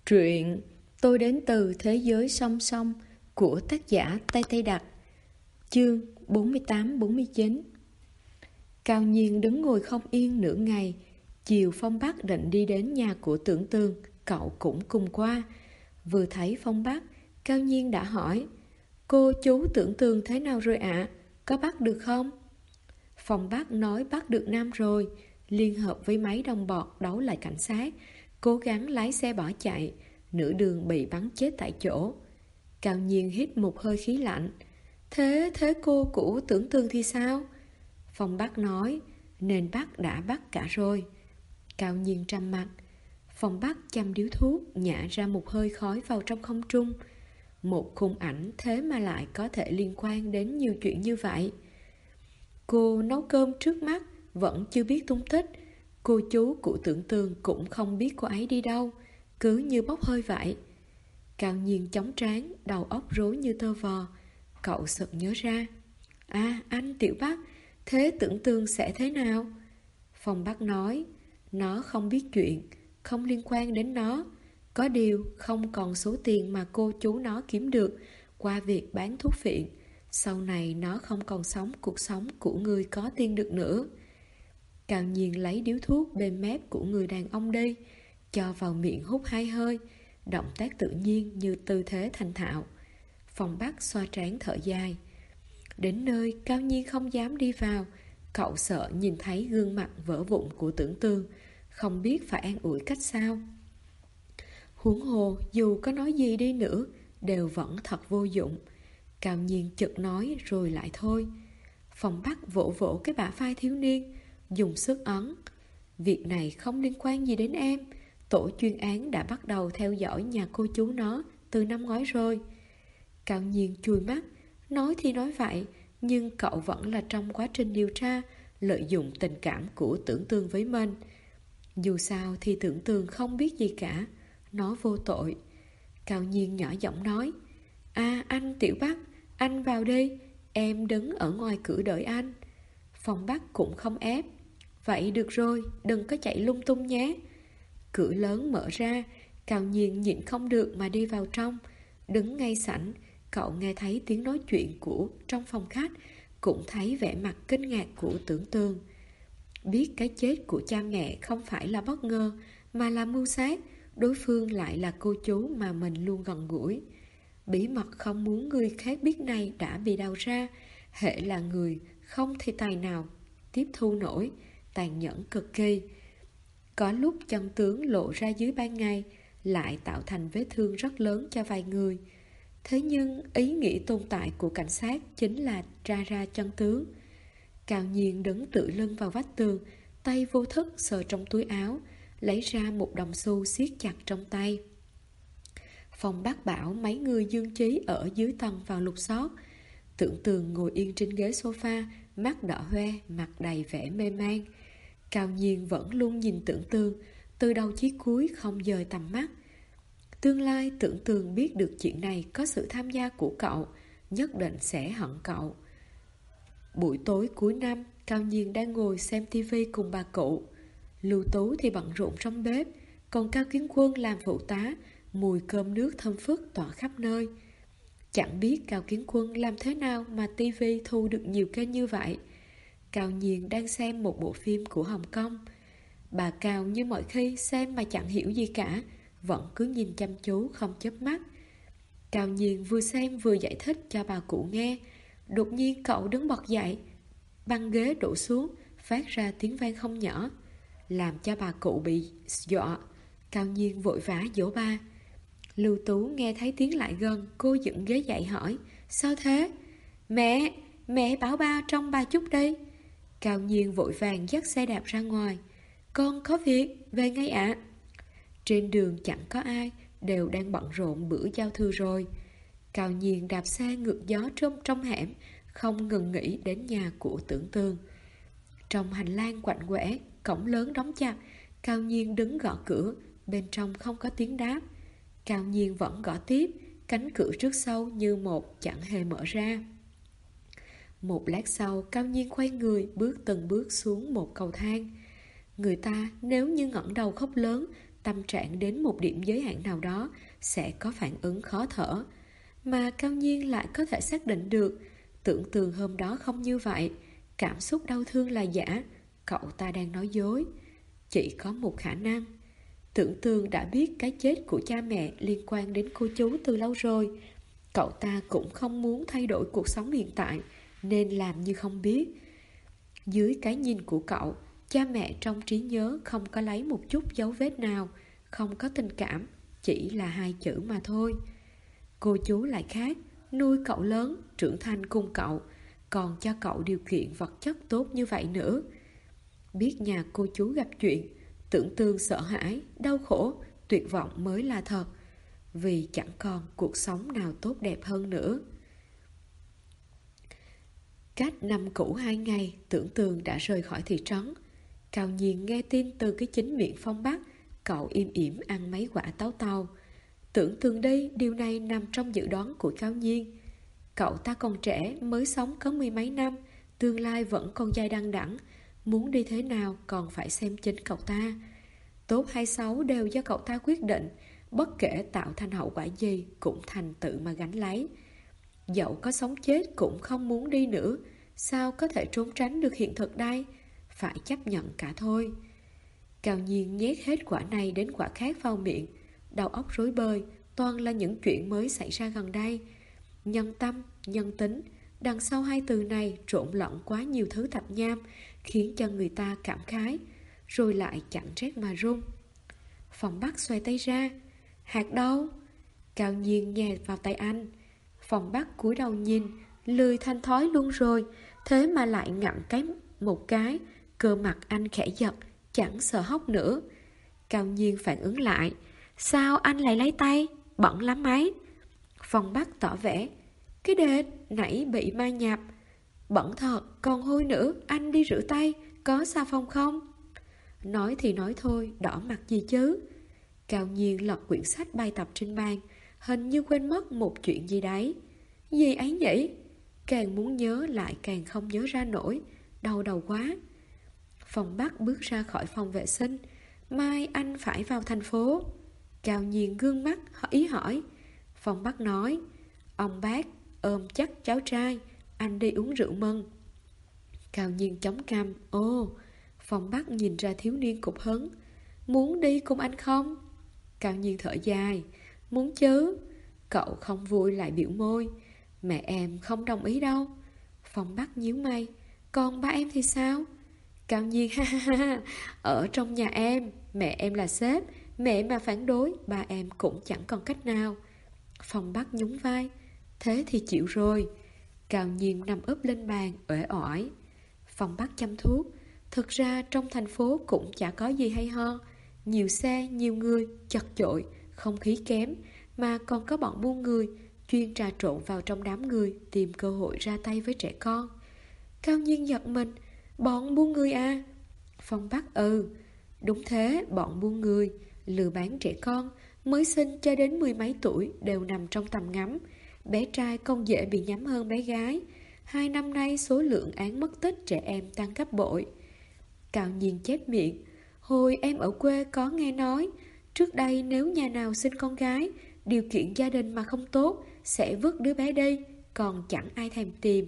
Truyện Tôi đến từ thế giới song song của tác giả Tây Tây Đặc. Chương 48-49. Cao Nhiên đứng ngồi không yên nửa ngày. Chiều Phong Bắc định đi đến nhà của Tưởng Tường, cậu cũng cùng qua. Vừa thấy Phong Bắc, Cao Nhiên đã hỏi: "Cô chú Tưởng Tường thế nào rồi ạ? Có bắt được không?" Phong Bắc nói bắt được Nam rồi, liên hợp với mấy đồng bọn đấu lại cảnh sát, cố gắng lái xe bỏ chạy, nửa đường bị bắn chết tại chỗ. Cao Nhiên hít một hơi khí lạnh. Thế cô của Tưởng Tường thì sao?" Phong Bắc nói: "Nên bắt đã bắt cả rồi." Cao Nhiên trầm mặt. Phong Bắc châm điếu thuốc, nhả ra một hơi khói vào trong không trung. Một khung ảnh thế mà lại có thể liên quan đến nhiều chuyện như vậy. Cô nấu cơm trước mắt vẫn chưa biết tung tích. Cô chú của Tưởng Tường cũng không biết cô ấy đi đâu, cứ như bốc hơi vậy. Cao Nhiên chống trán, đầu óc rối như tơ vò. Cậu sực nhớ ra: anh Tiểu Bắc, thế Tưởng Tường sẽ thế nào?" Phong Bắc nói: "Nó không biết chuyện, không liên quan đến nó. Có điều không còn số tiền mà cô chú nó kiếm được qua việc bán thuốc phiện. Sau này nó không còn sống cuộc sống của người có tiền được nữa." Cao Nhiên lấy điếu thuốc bên mép của người đàn ông đi, cho vào miệng hút 2 hơi, động tác tự nhiên như tư thế thành thạo. Phong Bắc xoa trán thở dài. Đến nơi Cao Nhiên không dám đi vào. Cậu sợ nhìn thấy gương mặt vỡ vụn của Tưởng Tường, không biết phải an ủi cách sao. Huống hồ dù có nói gì đi nữa đều vẫn thật vô dụng. Cao Nhiên chợt nói rồi lại thôi. Phong Bắc vỗ vỗ cái bả vai thiếu niên, dùng sức ấn: "Việc này không liên quan gì đến em. Tổ chuyên án đã bắt đầu theo dõi nhà cô chú nó từ năm ngoái rồi." Cao Nhiên chùi mắt. Nói thì nói vậy, nhưng cậu vẫn là trong quá trình điều tra, lợi dụng tình cảm của Tưởng Tường với mình. Dù sao thì Tưởng Tường không biết gì cả, nó vô tội. Cao Nhiên nhỏ giọng nói: Anh Tiểu Bắc, anh vào đi, em đứng ở ngoài cửa đợi anh." Phong Bắc cũng không ép: "Vậy được rồi, đừng có chạy lung tung nhé." Cửa lớn mở ra, Cao Nhiên nhịn không được mà đi vào trong. Đứng ngay sảnh, cậu nghe thấy tiếng nói chuyện của trong phòng khách, cũng thấy vẻ mặt kinh ngạc của Tưởng Tường. Biết cái chết của cha mẹ không phải là bất ngờ, mà là mưu sát. Đối phương lại là cô chú mà mình luôn gần gũi. Bí mật không muốn người khác biết này đã bị đào ra. Hễ là người không thể tài nào tiếp thu nổi, tàn nhẫn cực kỳ. Có lúc chân tướng lộ ra dưới ban ngày, lại tạo thành vết thương rất lớn cho vài người. Thế nhưng ý nghĩa tồn tại của cảnh sát chính là tra ra chân tướng. Cao Nhiên đứng tựa lưng vào vách tường, tay vô thức sờ trong túi áo, lấy ra một đồng xu siết chặt trong tay. Phong Bắc bảo mấy người Dương Chí ở dưới tầng vào lục soát. Tưởng Tường ngồi yên trên ghế sofa, mắt đỏ hoe, mặt đầy vẻ mê man. Cao Nhiên vẫn luôn nhìn Tưởng Tường, từ đầu chí cuối không dời tầm mắt. Tương lai Tưởng Tường biết được chuyện này có sự tham gia của cậu, nhất định sẽ hận cậu. Buổi tối cuối năm, Cao Nhiên đang ngồi xem tivi cùng bà cụ. Lưu Tú thì bận rộn trong bếp, còn Cao Kiến Quân làm phụ tá, mùi cơm nước thơm phức tỏa khắp nơi. Chẳng biết Cao Kiến Quân làm thế nào mà tivi thu được nhiều kênh như vậy. Cao Nhiên đang xem một bộ phim của Hồng Kông. Bà Cao như mọi khi xem mà chẳng hiểu gì cả, vẫn cứ nhìn chăm chú không chớp mắt. Cao Nhiên vừa xem vừa giải thích cho bà cụ nghe. Đột nhiên cậu đứng bật dậy, băng ghế đổ xuống, phát ra tiếng vang không nhỏ, làm cho bà cụ bị dọa. Cao Nhiên vội vã dỗ ba. Lưu Tú nghe thấy tiếng lại gần, cô dựng ghế dậy hỏi: "Sao thế?" Mẹ bảo ba trông ba chút đi." Cao Nhiên vội vàng dắt xe đạp ra ngoài. "Con có việc, về ngay ạ." Trên đường chẳng có ai, đều đang bận rộn bữa giao thừa rồi. Cao Nhiên đạp xe ngược gió trong hẻm, không ngừng nghĩ đến nhà của Tưởng Tường. Trong hành lang quạnh quẽ, cổng lớn đóng chặt. Cao Nhiên đứng gõ cửa, bên trong không có tiếng đáp. Cao Nhiên vẫn gõ tiếp, cánh cửa trước sau như một chẳng hề mở ra. Một lát sau, Cao Nhiên quay người, bước từng bước xuống một cầu thang. Người ta nếu như ngẩng đầu khóc lớn, tâm trạng đến một điểm giới hạn nào đó sẽ có phản ứng khó thở. Mà Cao Nhiên lại có thể xác định được, Tưởng Tường hôm đó không như vậy, cảm xúc đau thương là giả, cậu ta đang nói dối. Chỉ có một khả năng, Tưởng Tường đã biết cái chết của cha mẹ liên quan đến cô chú từ lâu rồi. Cậu ta cũng không muốn thay đổi cuộc sống hiện tại, nên làm như không biết. Dưới cái nhìn của cậu, cha mẹ trong trí nhớ không có lấy một chút dấu vết nào, không có tình cảm, chỉ là hai chữ mà thôi. Cô chú lại khác, nuôi cậu lớn, trưởng thành cùng cậu, còn cho cậu điều kiện vật chất tốt như vậy nữa. Biết nhà cô chú gặp chuyện, Tưởng Tường sợ hãi, đau khổ, tuyệt vọng mới là thật, vì chẳng còn cuộc sống nào tốt đẹp hơn nữa. Cách năm cũ 2 ngày, Tưởng Tường đã rời khỏi thị trấn. Cao Nhiên nghe tin từ cái chính miệng Phong Bắc, cậu im ỉm ăn mấy quả táo tàu. Tưởng Tường đi, điều này nằm trong dự đoán của Cao Nhiên. Cậu ta còn trẻ, mới sống có 10 mấy năm, tương lai vẫn còn dài đăng đẵng, muốn đi thế nào còn phải xem chính cậu ta. Tốt hay xấu đều do cậu ta quyết định, bất kể tạo thành hậu quả gì cũng thành tự mà gánh lấy. Dẫu có sống chết cũng không muốn đi nữa, sao có thể trốn tránh được hiện thực đây? Phải chấp nhận cả thôi. Cao Nhiên nhét hết quả này đến quả khác vào miệng, đầu óc rối bời, toàn là những chuyện mới xảy ra gần đây. Nhân tâm, nhân tính, đằng sau hai từ này trộn lẫn quá nhiều thứ tạp nham, khiến cho người ta cảm khái, rồi lại chẳng rét mà run. Phong Bắc xoay tay ra. Hạt đâu? Cao Nhiên nhè vào tay anh. Phong Bắc cúi đầu nhìn, lười thanh thói luôn rồi, thế mà lại ngậm một cái. Cơ mặt anh khẽ giật, chẳng sợ hốc nữa. Cao Nhiên phản ứng lại. Sao anh lại lấy tay? Bẩn lắm ấy. Phong Bắc tỏ vẻ. Cái đệt, nãy bị ma nhập. Bẩn thật, còn hôi nữa, anh đi rửa tay, có xà phòng không? Nói thì nói thôi, đỏ mặt gì chứ? Cao Nhiên lật quyển sách bài tập trên bàn, hình như quên mất một chuyện gì đấy. Gì ấy nhỉ? Càng muốn nhớ lại càng không nhớ ra nổi, đau đầu quá. Phong Bắc bước ra khỏi phòng vệ sinh. Mai anh phải vào thành phố. Cao Nhiên gương mắt ý hỏi. Phong Bắc nói. Ông bác ôm chắc cháu trai, anh đi uống rượu mừng. Cao Nhiên chống cằm. Ồ. Phong Bắc nhìn ra thiếu niên cục hứng. Muốn đi cùng anh không? Cao Nhiên thở dài. Muốn chứ. Cậu không vui lại biểu môi. Mẹ em không đồng ý đâu. Phong Bắc nhíu mày. Còn ba em thì sao? Cao Nhiên ha ha ha. Ở trong nhà em, mẹ em là sếp, mẹ mà phản đối, ba em cũng chẳng còn cách nào. Phong Bắc nhún vai. Thế thì chịu rồi. Cao Nhiên nằm úp lên bàn, uể oải. Phong Bắc chăm thuốc. Thực ra trong thành phố cũng chả có gì hay ho. Nhiều xe, nhiều người, chật chội, không khí kém, mà còn có bọn buôn người, chuyên trà trộn vào trong đám người, tìm cơ hội ra tay với trẻ con. Cao Nhiên giật mình. Bọn buôn người à? Phong Bắc đúng thế, bọn buôn người, lừa bán trẻ con, mới sinh cho đến 10 mấy tuổi đều nằm trong tầm ngắm. Bé trai còn dễ bị nhắm hơn bé gái. 2 năm nay số lượng án mất tích trẻ em tăng gấp bội. Cao Nhiên chép miệng. Hồi em ở quê có nghe nói, trước đây nếu nhà nào sinh con gái, điều kiện gia đình mà không tốt, sẽ vứt đứa bé đi, còn chẳng ai thèm tìm.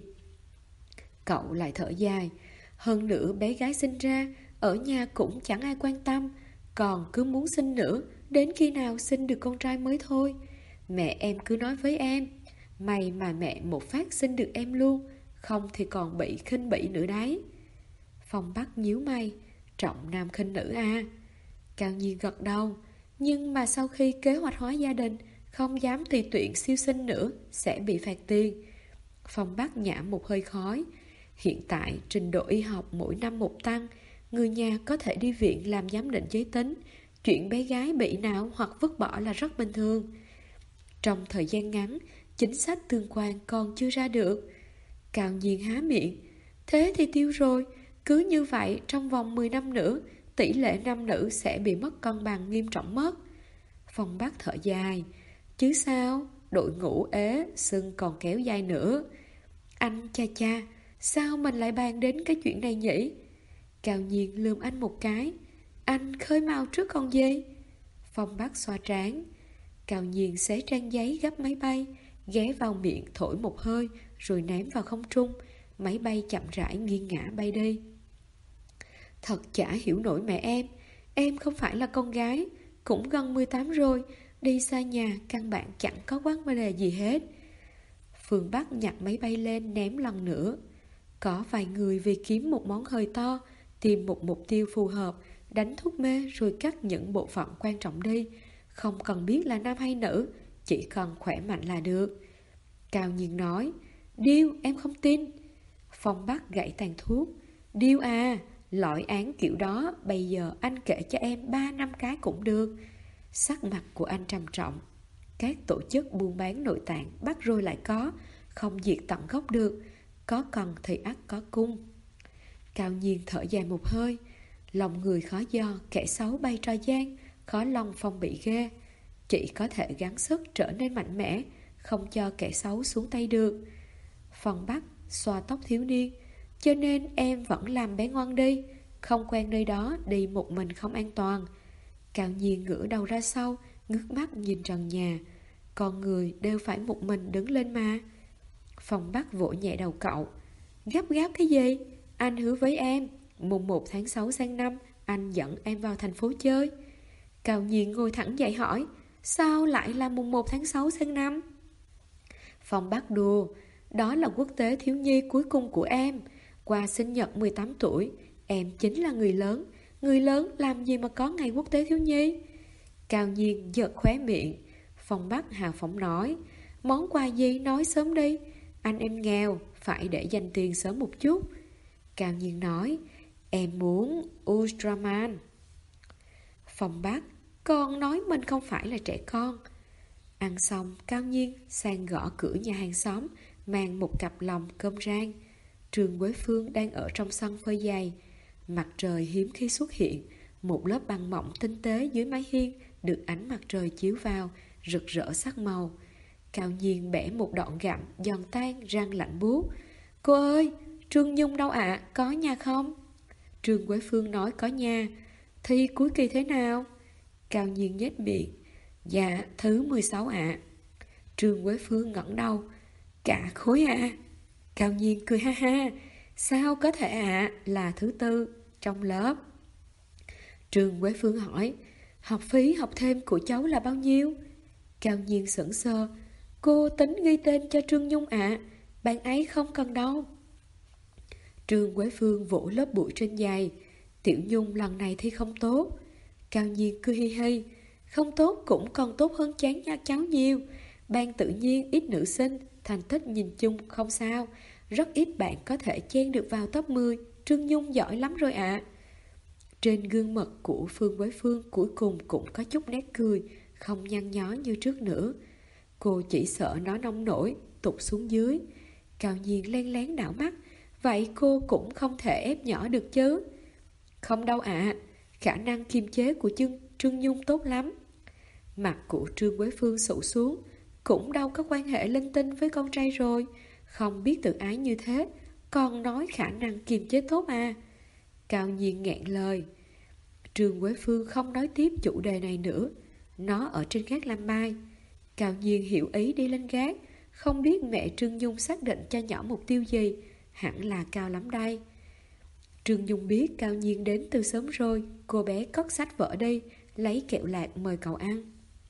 Cậu lại thở dài. Hơn nữa bé gái sinh ra, ở nhà cũng chẳng ai quan tâm, còn cứ muốn sinh nữa, đến khi nào sinh được con trai mới thôi. Mẹ em cứ nói với em, may mà mẹ một phát sinh được em luôn, không thì còn bị khinh bỉ nữa đấy. Phong Bắc nhíu mày. Trọng nam khinh nữ à? Cao Nhiên gật đầu. Nhưng mà sau khi kế hoạch hóa gia đình, không dám tùy tiện siêu sinh nữa, sẽ bị phạt tiền. Phong Bắc nhả một hơi khói. Hiện tại trình độ y học mỗi năm một tăng, người nhà có thể đi viện làm giám định giới tính. Chuyện bé gái bị não hoặc vứt bỏ là rất bình thường. Trong thời gian ngắn, chính sách tương quan còn chưa ra được. Cao Nhiên há miệng. Thế thì tiêu rồi. Cứ như vậy trong vòng 10 năm nữa, tỷ lệ nam nữ sẽ bị mất cân bằng nghiêm trọng mất. Phong Bắc thở dài. Chứ sao, đội ngũ ế, sưng còn kéo dài nữa. Anh cha, sao mình lại bàn đến cái chuyện này nhỉ? Cao Nhiên lườm anh một cái. Anh khơi mào trước còn gì? Phong Bắc xoa trán. Cao Nhiên xé trang giấy gấp máy bay, ghé vào miệng thổi một hơi rồi ném vào không trung. Máy bay chậm rãi nghiêng ngã bay đi. Thật chả hiểu nổi mẹ em không phải là con gái, cũng gần 18 rồi, đi xa nhà căn bản chẳng có vấn đề gì hết. Phương Bắc nhặt máy bay lên ném lần nữa. Có vài người vì kiếm một món hơi to, tìm một mục tiêu phù hợp, đánh thuốc mê rồi cắt những bộ phận quan trọng đi. Không cần biết là nam hay nữ, chỉ cần khỏe mạnh là được. Cao Nhiên nói, điêu em không tin. Phong Bắc gãy tàn thuốc. Điêu à, loại án kiểu đó bây giờ anh kể cho em 3-5 cái cũng được. Sắc mặt của anh trầm trọng. Các tổ chức buôn bán nội tạng bắt rồi lại có, không diệt tận gốc được, có cần thì ắt có cung. Cao Nhiên thở dài một hơi. Lòng người khó do, kẻ xấu bay trò gian, khó lòng phong bị ghê. Chỉ có thể gắng sức trở nên mạnh mẽ, không cho kẻ xấu xuống tay được. Phong Bắc xoa tóc thiếu niên. Cho nên em vẫn làm bé ngoan đi, không quen nơi đó đi một mình không an toàn. Cao Nhiên ngửa đầu ra sau, ngước mắt nhìn trần nhà. Con người đều phải một mình đứng lên mà. Phong Bắc vỗ nhẹ đầu cậu. Gấp gáp cái gì? Anh hứa với em, mùng 1 tháng 6 sang năm anh dẫn em vào thành phố chơi. Cao Nhiên ngồi thẳng dậy hỏi, sao lại là mùng 1 tháng 6 sang năm? Phong Bắc đùa, đó là quốc tế thiếu nhi cuối cùng của em. Qua sinh nhật 18 tuổi, em chính là người lớn. Người lớn làm gì mà có ngày quốc tế thiếu nhi? Cao Nhiên giật khóe miệng. Phong Bắc hào phóng nói, món quà gì nói sớm đi. Anh em nghèo, phải để dành tiền sớm một chút. Cao Nhiên nói, em muốn Ultraman. Phong Bắc, con nói mình không phải là trẻ con. Ăn xong, Cao Nhiên sang gõ cửa nhà hàng xóm, mang một cặp lòng cơm rang. Trương Quế Phương đang ở trong sân phơi giày. Mặt trời hiếm khi xuất hiện, một lớp băng mỏng tinh tế dưới mái hiên được ánh mặt trời chiếu vào, rực rỡ sắc màu. Cao Nhiên bẻ một đoạn gặm, giòn tan, răng lạnh buốt. Cô ơi, Trương Nhung đâu ạ? Có nhà không? Trương Quế Phương nói có nhà. Thi cuối kỳ thế nào? Cao Nhiên nhếch miệng. Dạ, thứ 16 ạ. Trương Quế Phương ngẩng đầu. Cả khối ạ? Cao Nhiên cười ha ha. Sao có thể ạ? Là thứ 4 trong lớp. Trương Quế Phương hỏi, học phí học thêm của cháu là bao nhiêu? Cao Nhiên sững sờ. Cô tính ghi tên cho Trương Nhung ạ. Bạn ấy không cần đâu. Trương Quế Phương vỗ lớp bụi trên giày. Tiểu Nhung lần này thi không tốt. Cao Nhiên cười hi hi. Không tốt cũng còn tốt hơn chán nha cháu nhiều. Ban tự nhiên ít nữ sinh, thành tích nhìn chung không sao. Rất ít bạn có thể chen được vào top 10. Trương Nhung giỏi lắm rồi ạ. Trên gương mặt của Phương Quế Phương cuối cùng cũng có chút nét cười, không nhăn nhó như trước nữa. Cô chỉ sợ nó nông nổi, tụt xuống dưới. Cao Nhiên len lén đảo mắt. Vậy cô cũng không thể ép nhỏ được chứ? Không đâu ạ. Khả năng kiềm chế của Trương Nhung tốt lắm. Mặt của Trương Quế Phương sụ xuống. Cũng đâu có quan hệ linh tinh với con trai rồi. Không biết tự ái như thế, còn nói khả năng kiềm chế tốt à? Cao Nhiên nghẹn lời. Trương Quế Phương không nói tiếp chủ đề này nữa. Nó ở trên gác làm mai. Cao Nhiên hiểu ý đi lên gác. Không biết mẹ Trương Nhung xác định cho nhỏ mục tiêu gì. Hẳn là cao lắm đây. Trương Nhung biết Cao Nhiên đến từ sớm rồi. Cô bé cất sách vở đi, lấy kẹo lạc mời cậu ăn.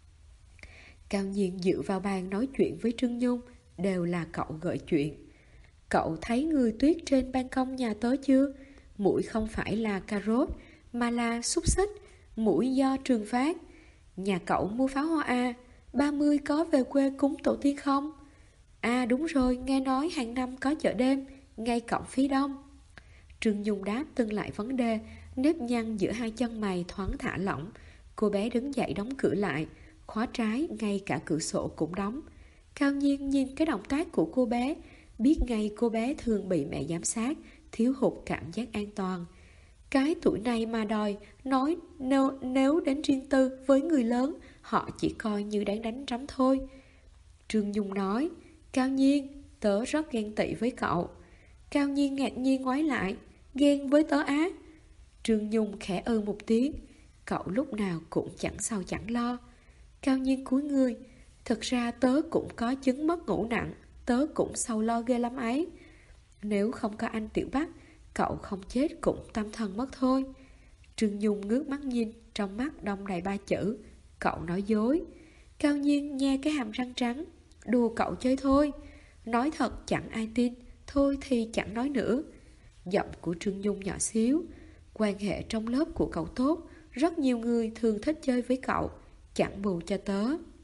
Cao Nhiên dựa vào bàn nói chuyện với Trương Nhung. Đều là cậu gợi chuyện. Cậu thấy người tuyết trên ban công nhà tớ chưa? Muỗi không phải là cà rốt, mà là xúc xích. Muỗi do Trường phát. Nhà cậu mua pháo hoa à? 30 có về quê cúng tổ tiên không? À đúng rồi, nghe nói hàng năm có chợ đêm, ngay cổng phía đông. Trương Nhung đáp từng lại vấn đề. Nếp nhăn giữa hai chân mày thoáng thả lỏng. Cô bé đứng dậy đóng cửa lại. Khóa trái, ngay cả cửa sổ cũng đóng. Cao Nhiên nhìn cái động tác của cô bé, biết ngay cô bé thường bị mẹ giám sát, thiếu hụt cảm giác an toàn. Cái tuổi này mà đòi nói nếu đến riêng tư với người lớn, họ chỉ coi như đáng đánh rắm thôi. Trương Nhung nói, Cao Nhiên, tớ rất ghen tị với cậu. Cao Nhiên ngạc nhiên ngoái lại, ghen với tớ á? Trương Nhung khẽ một tiếng. Cậu lúc nào cũng chẳng sầu chẳng lo. Cao Nhiên cúi người. Thực ra tớ cũng có chứng mất ngủ nặng, tớ cũng sầu lo ghê lắm ấy. Nếu không có anh Tiểu Bắc, cậu không chết cũng tâm thần mất thôi. Trương Nhung ngước mắt nhìn, trong mắt đong đầy 3 chữ: cậu nói dối. Cao Nhiên nhe cái hàm răng trắng: đùa cậu chơi thôi. Nói thật chẳng ai tin, thôi thì chẳng nói nữa. Giọng của Trương Nhung nhỏ xíu: quan hệ trong lớp của cậu tốt, rất nhiều người thường thích chơi với cậu, chẳng bù cho tớ.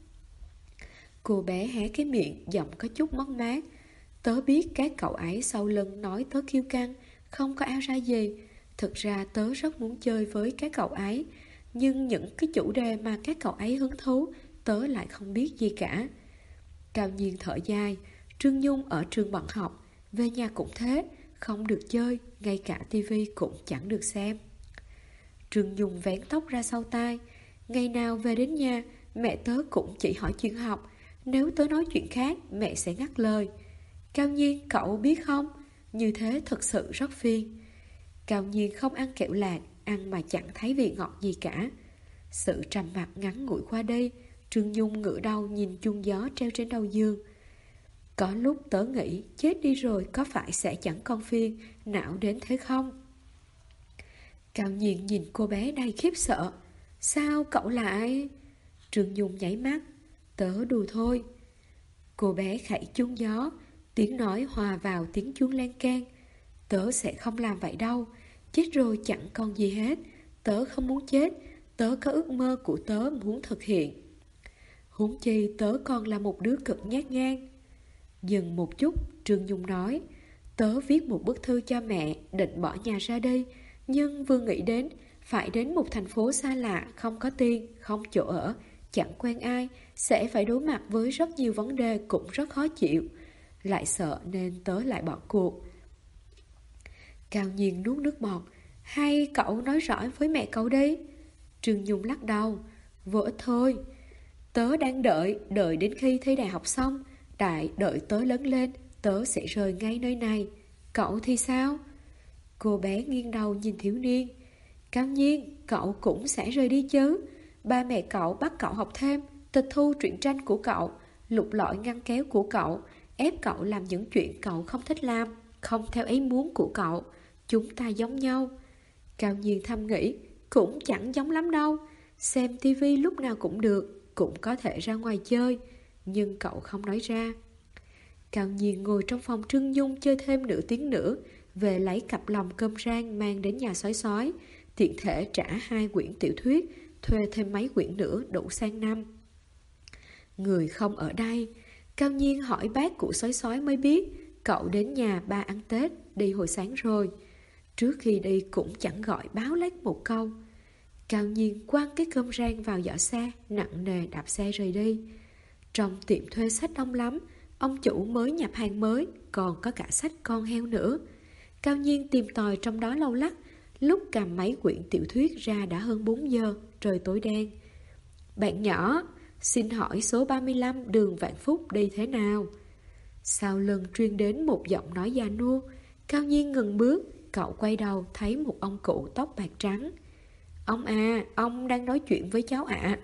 Cô bé hé cái miệng, giọng có chút mất mát: tớ biết các cậu ấy sau lưng nói tớ kiêu căng, không có ao ra gì. Thực ra tớ rất muốn chơi với các cậu ấy, nhưng những cái chủ đề mà các cậu ấy hứng thú, tớ lại không biết gì cả. Cao Nhiên thở dài. Trương Nhung ở trường bận học, về nhà cũng thế, không được chơi, ngay cả tivi cũng chẳng được xem. Trương Nhung vén tóc ra sau tai. Ngày nào về đến nhà, mẹ tớ cũng chỉ hỏi chuyện học. Nếu tớ nói chuyện khác, mẹ sẽ ngắt lời. Cao Nhiên, cậu biết không, như thế thật sự rất phiền. Cao Nhiên không ăn kẹo lạc, ăn mà chẳng thấy vị ngọt gì cả. Sự trầm mặc ngắn ngủi qua đi. Trương Nhung ngửa đầu nhìn chuông gió treo trên đầu giường. Có lúc tớ nghĩ chết đi rồi có phải sẽ chẳng còn phiền não đến thế không? Cao Nhiên nhìn cô bé đầy khiếp sợ. Sao cậu lại? Trương Nhung nháy mắt. Tớ đùa thôi. Cô bé khẩy chuông gió, tiếng nói hòa vào tiếng chuông len keng. Tớ sẽ không làm vậy đâu. Chết rồi chẳng còn gì hết. Tớ không muốn chết. Tớ có ước mơ của tớ muốn thực hiện. Huống chi tớ còn là một đứa cực nhát gan. Dừng một chút, Trương Nhung nói: tớ viết một bức thư cho mẹ, định bỏ nhà ra đi. Nhưng vừa nghĩ đến phải đến một thành phố xa lạ, không có tiền, không chỗ ở, chẳng quen ai, sẽ phải đối mặt với rất nhiều vấn đề cũng rất khó chịu. Lại sợ nên tớ lại bỏ cuộc. Cao Nhiên nuốt nước bọt. Hay cậu nói rõ với mẹ cậu đi. Trương Nhung lắc đầu. Vô ích thôi. Tớ đang đợi đến khi thi đại học xong. Đợi tớ lớn lên, tớ sẽ rời ngay nơi này. Cậu thì sao? Cô bé nghiêng đầu nhìn thiếu niên. Cao Nhiên, cậu cũng sẽ rời đi chứ. Ba mẹ cậu bắt cậu học thêm, tịch thu truyện tranh của cậu, lục lọi ngăn kéo của cậu, ép cậu làm những chuyện cậu không thích làm, không theo ý muốn của cậu. Chúng ta giống nhau. Cao Nhiên thầm nghĩ, cũng chẳng giống lắm đâu. Xem tivi lúc nào cũng được, cũng có thể ra ngoài chơi. Nhưng cậu không nói ra. Cao Nhiên ngồi trong phòng Trương Nhung chơi thêm nửa tiếng nữa, về lấy cặp lòng cơm rang mang đến nhà sói sói, tiện thể trả 2 quyển tiểu thuyết, thuê thêm mấy quyển nữa đủ sang năm. Người không ở đây. Cao Nhiên hỏi bác của sói sói mới biết cậu đến nhà ba ăn Tết, đi hồi sáng rồi. Trước khi đi cũng chẳng gọi báo lách một câu. Cao Nhiên quăng cái cơm rang vào giỏ xe, nặng nề đạp xe rời đi. Trong tiệm thuê sách đông lắm, ông chủ mới nhập hàng mới, còn có cả sách con heo nữa. Cao Nhiên tìm tòi trong đó lâu lắc, lúc cầm mấy quyển tiểu thuyết ra đã hơn 4 giờ, trời tối đen. Bạn nhỏ, xin hỏi số 35 đường Vạn Phúc đi thế nào? Sau lưng truyền đến một giọng nói già nua. Cao Nhiên ngừng bước, cậu quay đầu thấy một ông cụ tóc bạc trắng. Ông à, ông đang nói chuyện với cháu ạ.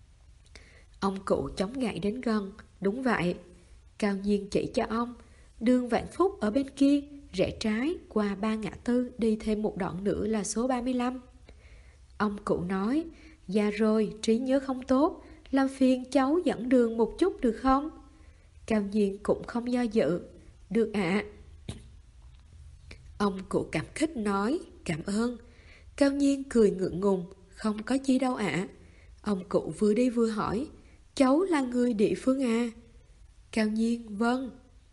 Ông cụ chống gậy đến gần. Đúng vậy. Cao Nhiên chỉ cho ông. Đường Vạn Phúc ở bên kia, rẽ trái qua 3 ngã tư, đi thêm một đoạn nữa là số 35. Ông cụ nói, dạ rồi, trí nhớ không tốt, làm phiền cháu dẫn đường một chút được không? Cao Nhiên cũng không do dự. Được ạ. Ông cụ cảm kích nói, cảm ơn. Cao Nhiên cười ngượng ngùng, không có chi đâu ạ. Ông cụ vừa đi vừa hỏi, cháu là người địa phương à? Cao Nhiên, vâng.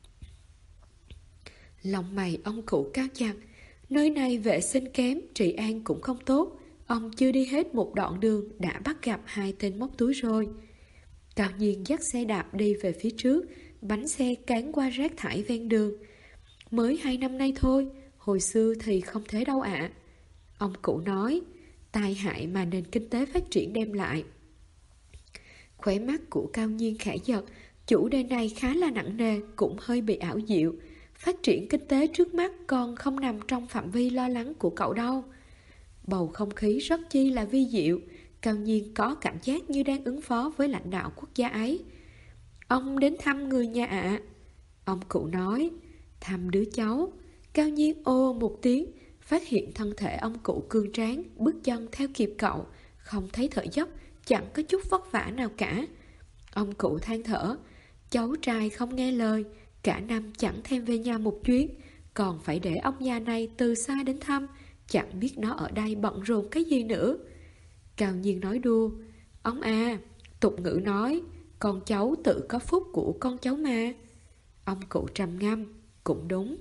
Lòng mày ông cụ cao chặt. Nơi này vệ sinh kém, trị an cũng không tốt. Ông chưa đi hết một đoạn đường đã bắt gặp 2 tên móc túi rồi. Cao Nhiên dắt xe đạp đi về phía trước, bánh xe cán qua rác thải ven đường. Mới 2 năm nay thôi, hồi xưa thì không thế đâu ạ. Ông cụ nói, tai hại mà nền kinh tế phát triển đem lại. Khóe mắt của Cao Nhiên khẽ giật, chủ đề này khá là nặng nề, cũng hơi bị ảo diệu. Phát triển kinh tế trước mắt còn không nằm trong phạm vi lo lắng của cậu đâu. Bầu không khí rất chi là vi diệu, Cao Nhiên có cảm giác như đang ứng phó với lãnh đạo quốc gia ấy. Ông đến thăm người nhà ạ. Ông cụ nói. Thăm đứa cháu. Cao Nhiên ô một tiếng, phát hiện thân thể ông cụ cương tráng, bước chân theo kịp cậu, không thấy thở dốc, chẳng có chút vất vả nào cả. Ông cụ than thở. Cháu trai không nghe lời, cả năm chẳng thèm về nhà một chuyến, còn phải để ông già này từ xa đến thăm, chẳng biết nó ở đây bận rộn cái gì nữa. Cao Nhiên nói đùa. Ông à, tục ngữ nói, con cháu tự có phúc của con cháu mà. Ông cụ trầm ngâm. Cũng đúng.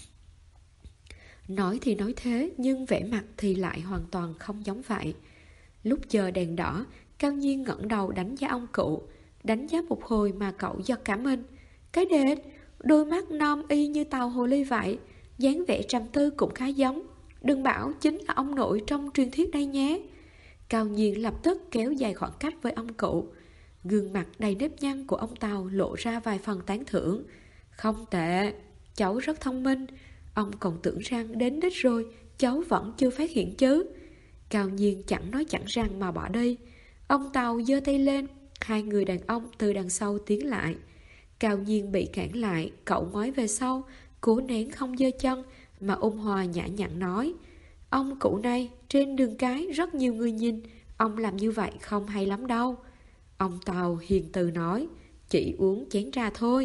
Nói thì nói thế, nhưng vẻ mặt thì lại hoàn toàn không giống vậy. Lúc chờ đèn đỏ, Cao Nhiên ngẩng đầu đánh giá ông cụ. Đánh giá một hồi mà cậu giật cả mình. Cái đệt, đôi mắt non y như tàu hồ ly vậy, dáng vẻ trầm tư cũng khá giống. Đừng bảo chính là ông nội trong truyền thuyết đây nhé. Cao Nhiên lập tức kéo dài khoảng cách với ông cụ. Gương mặt đầy nếp nhăn của ông Tàu lộ ra vài phần tán thưởng. Không tệ, cháu rất thông minh. Ông còn tưởng rằng đến đích rồi, cháu vẫn chưa phát hiện chứ. Cao Nhiên chẳng nói chẳng rằng mà bỏ đi. Ông Tàu giơ tay lên, hai người đàn ông từ đằng sau tiến lại. Cao Nhiên bị cản lại, cậu ngoái về sau, cố nén không giơ chân, mà ôn hòa nhã nhặn nói. Ông cụ này, trên đường cái rất nhiều người nhìn, ông làm như vậy không hay lắm đâu. Ông Tàu hiền từ nói, chỉ uống chén trà thôi.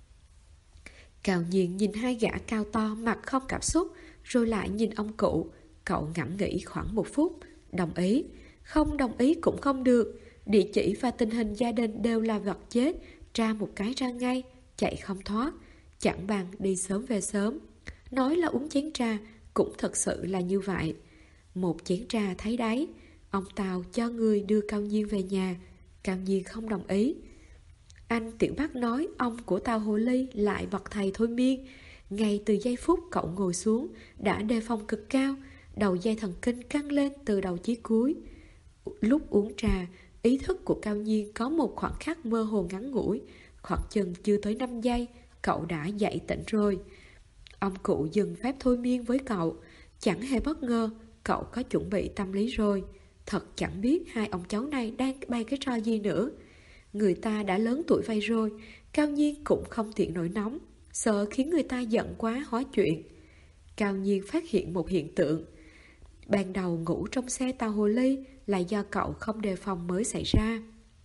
Cao Nhiên nhìn hai gã cao to mặt không cảm xúc, rồi lại nhìn ông cụ. Cậu ngẫm nghĩ khoảng một phút, đồng ý. Không đồng ý cũng không được. Địa chỉ và tình hình gia đình đều là vật chết, tra một cái ra ngay, chạy không thoát. Chẳng bằng đi sớm về sớm. Nói là uống chén trà, cũng thật sự là như vậy. Một chén trà thấy đấy. Ông Tàu cho người đưa Cao Nhiên về nhà. Cao Nhiên không đồng ý. Anh Tiểu Bắc nói ông của Tàu Hồ Ly lại bậc thầy thôi miên. Ngay từ giây phút cậu ngồi xuống đã đề phòng cực cao, đầu dây thần kinh căng lên từ đầu chí cuối. Lúc uống trà, ý thức của Cao Nhiên có một khoảng khắc mơ hồ ngắn ngủi. Khoảng chừng chưa tới 5 giây, cậu đã dậy tỉnh rồi. Ông cụ dừng phép thôi miên với cậu. Chẳng hề bất ngờ, cậu có chuẩn bị tâm lý rồi. Thật chẳng biết hai ông cháu này đang bày cái trò gì nữa. Người ta đã lớn tuổi vậy rồi, Cao Nhiên cũng không tiện nổi nóng, sợ khiến người ta giận quá hóa chuyện. Cao Nhiên phát hiện một hiện tượng. Ban đầu ngủ trong xe Tàu Hồ Ly là do cậu không đề phòng mới xảy ra.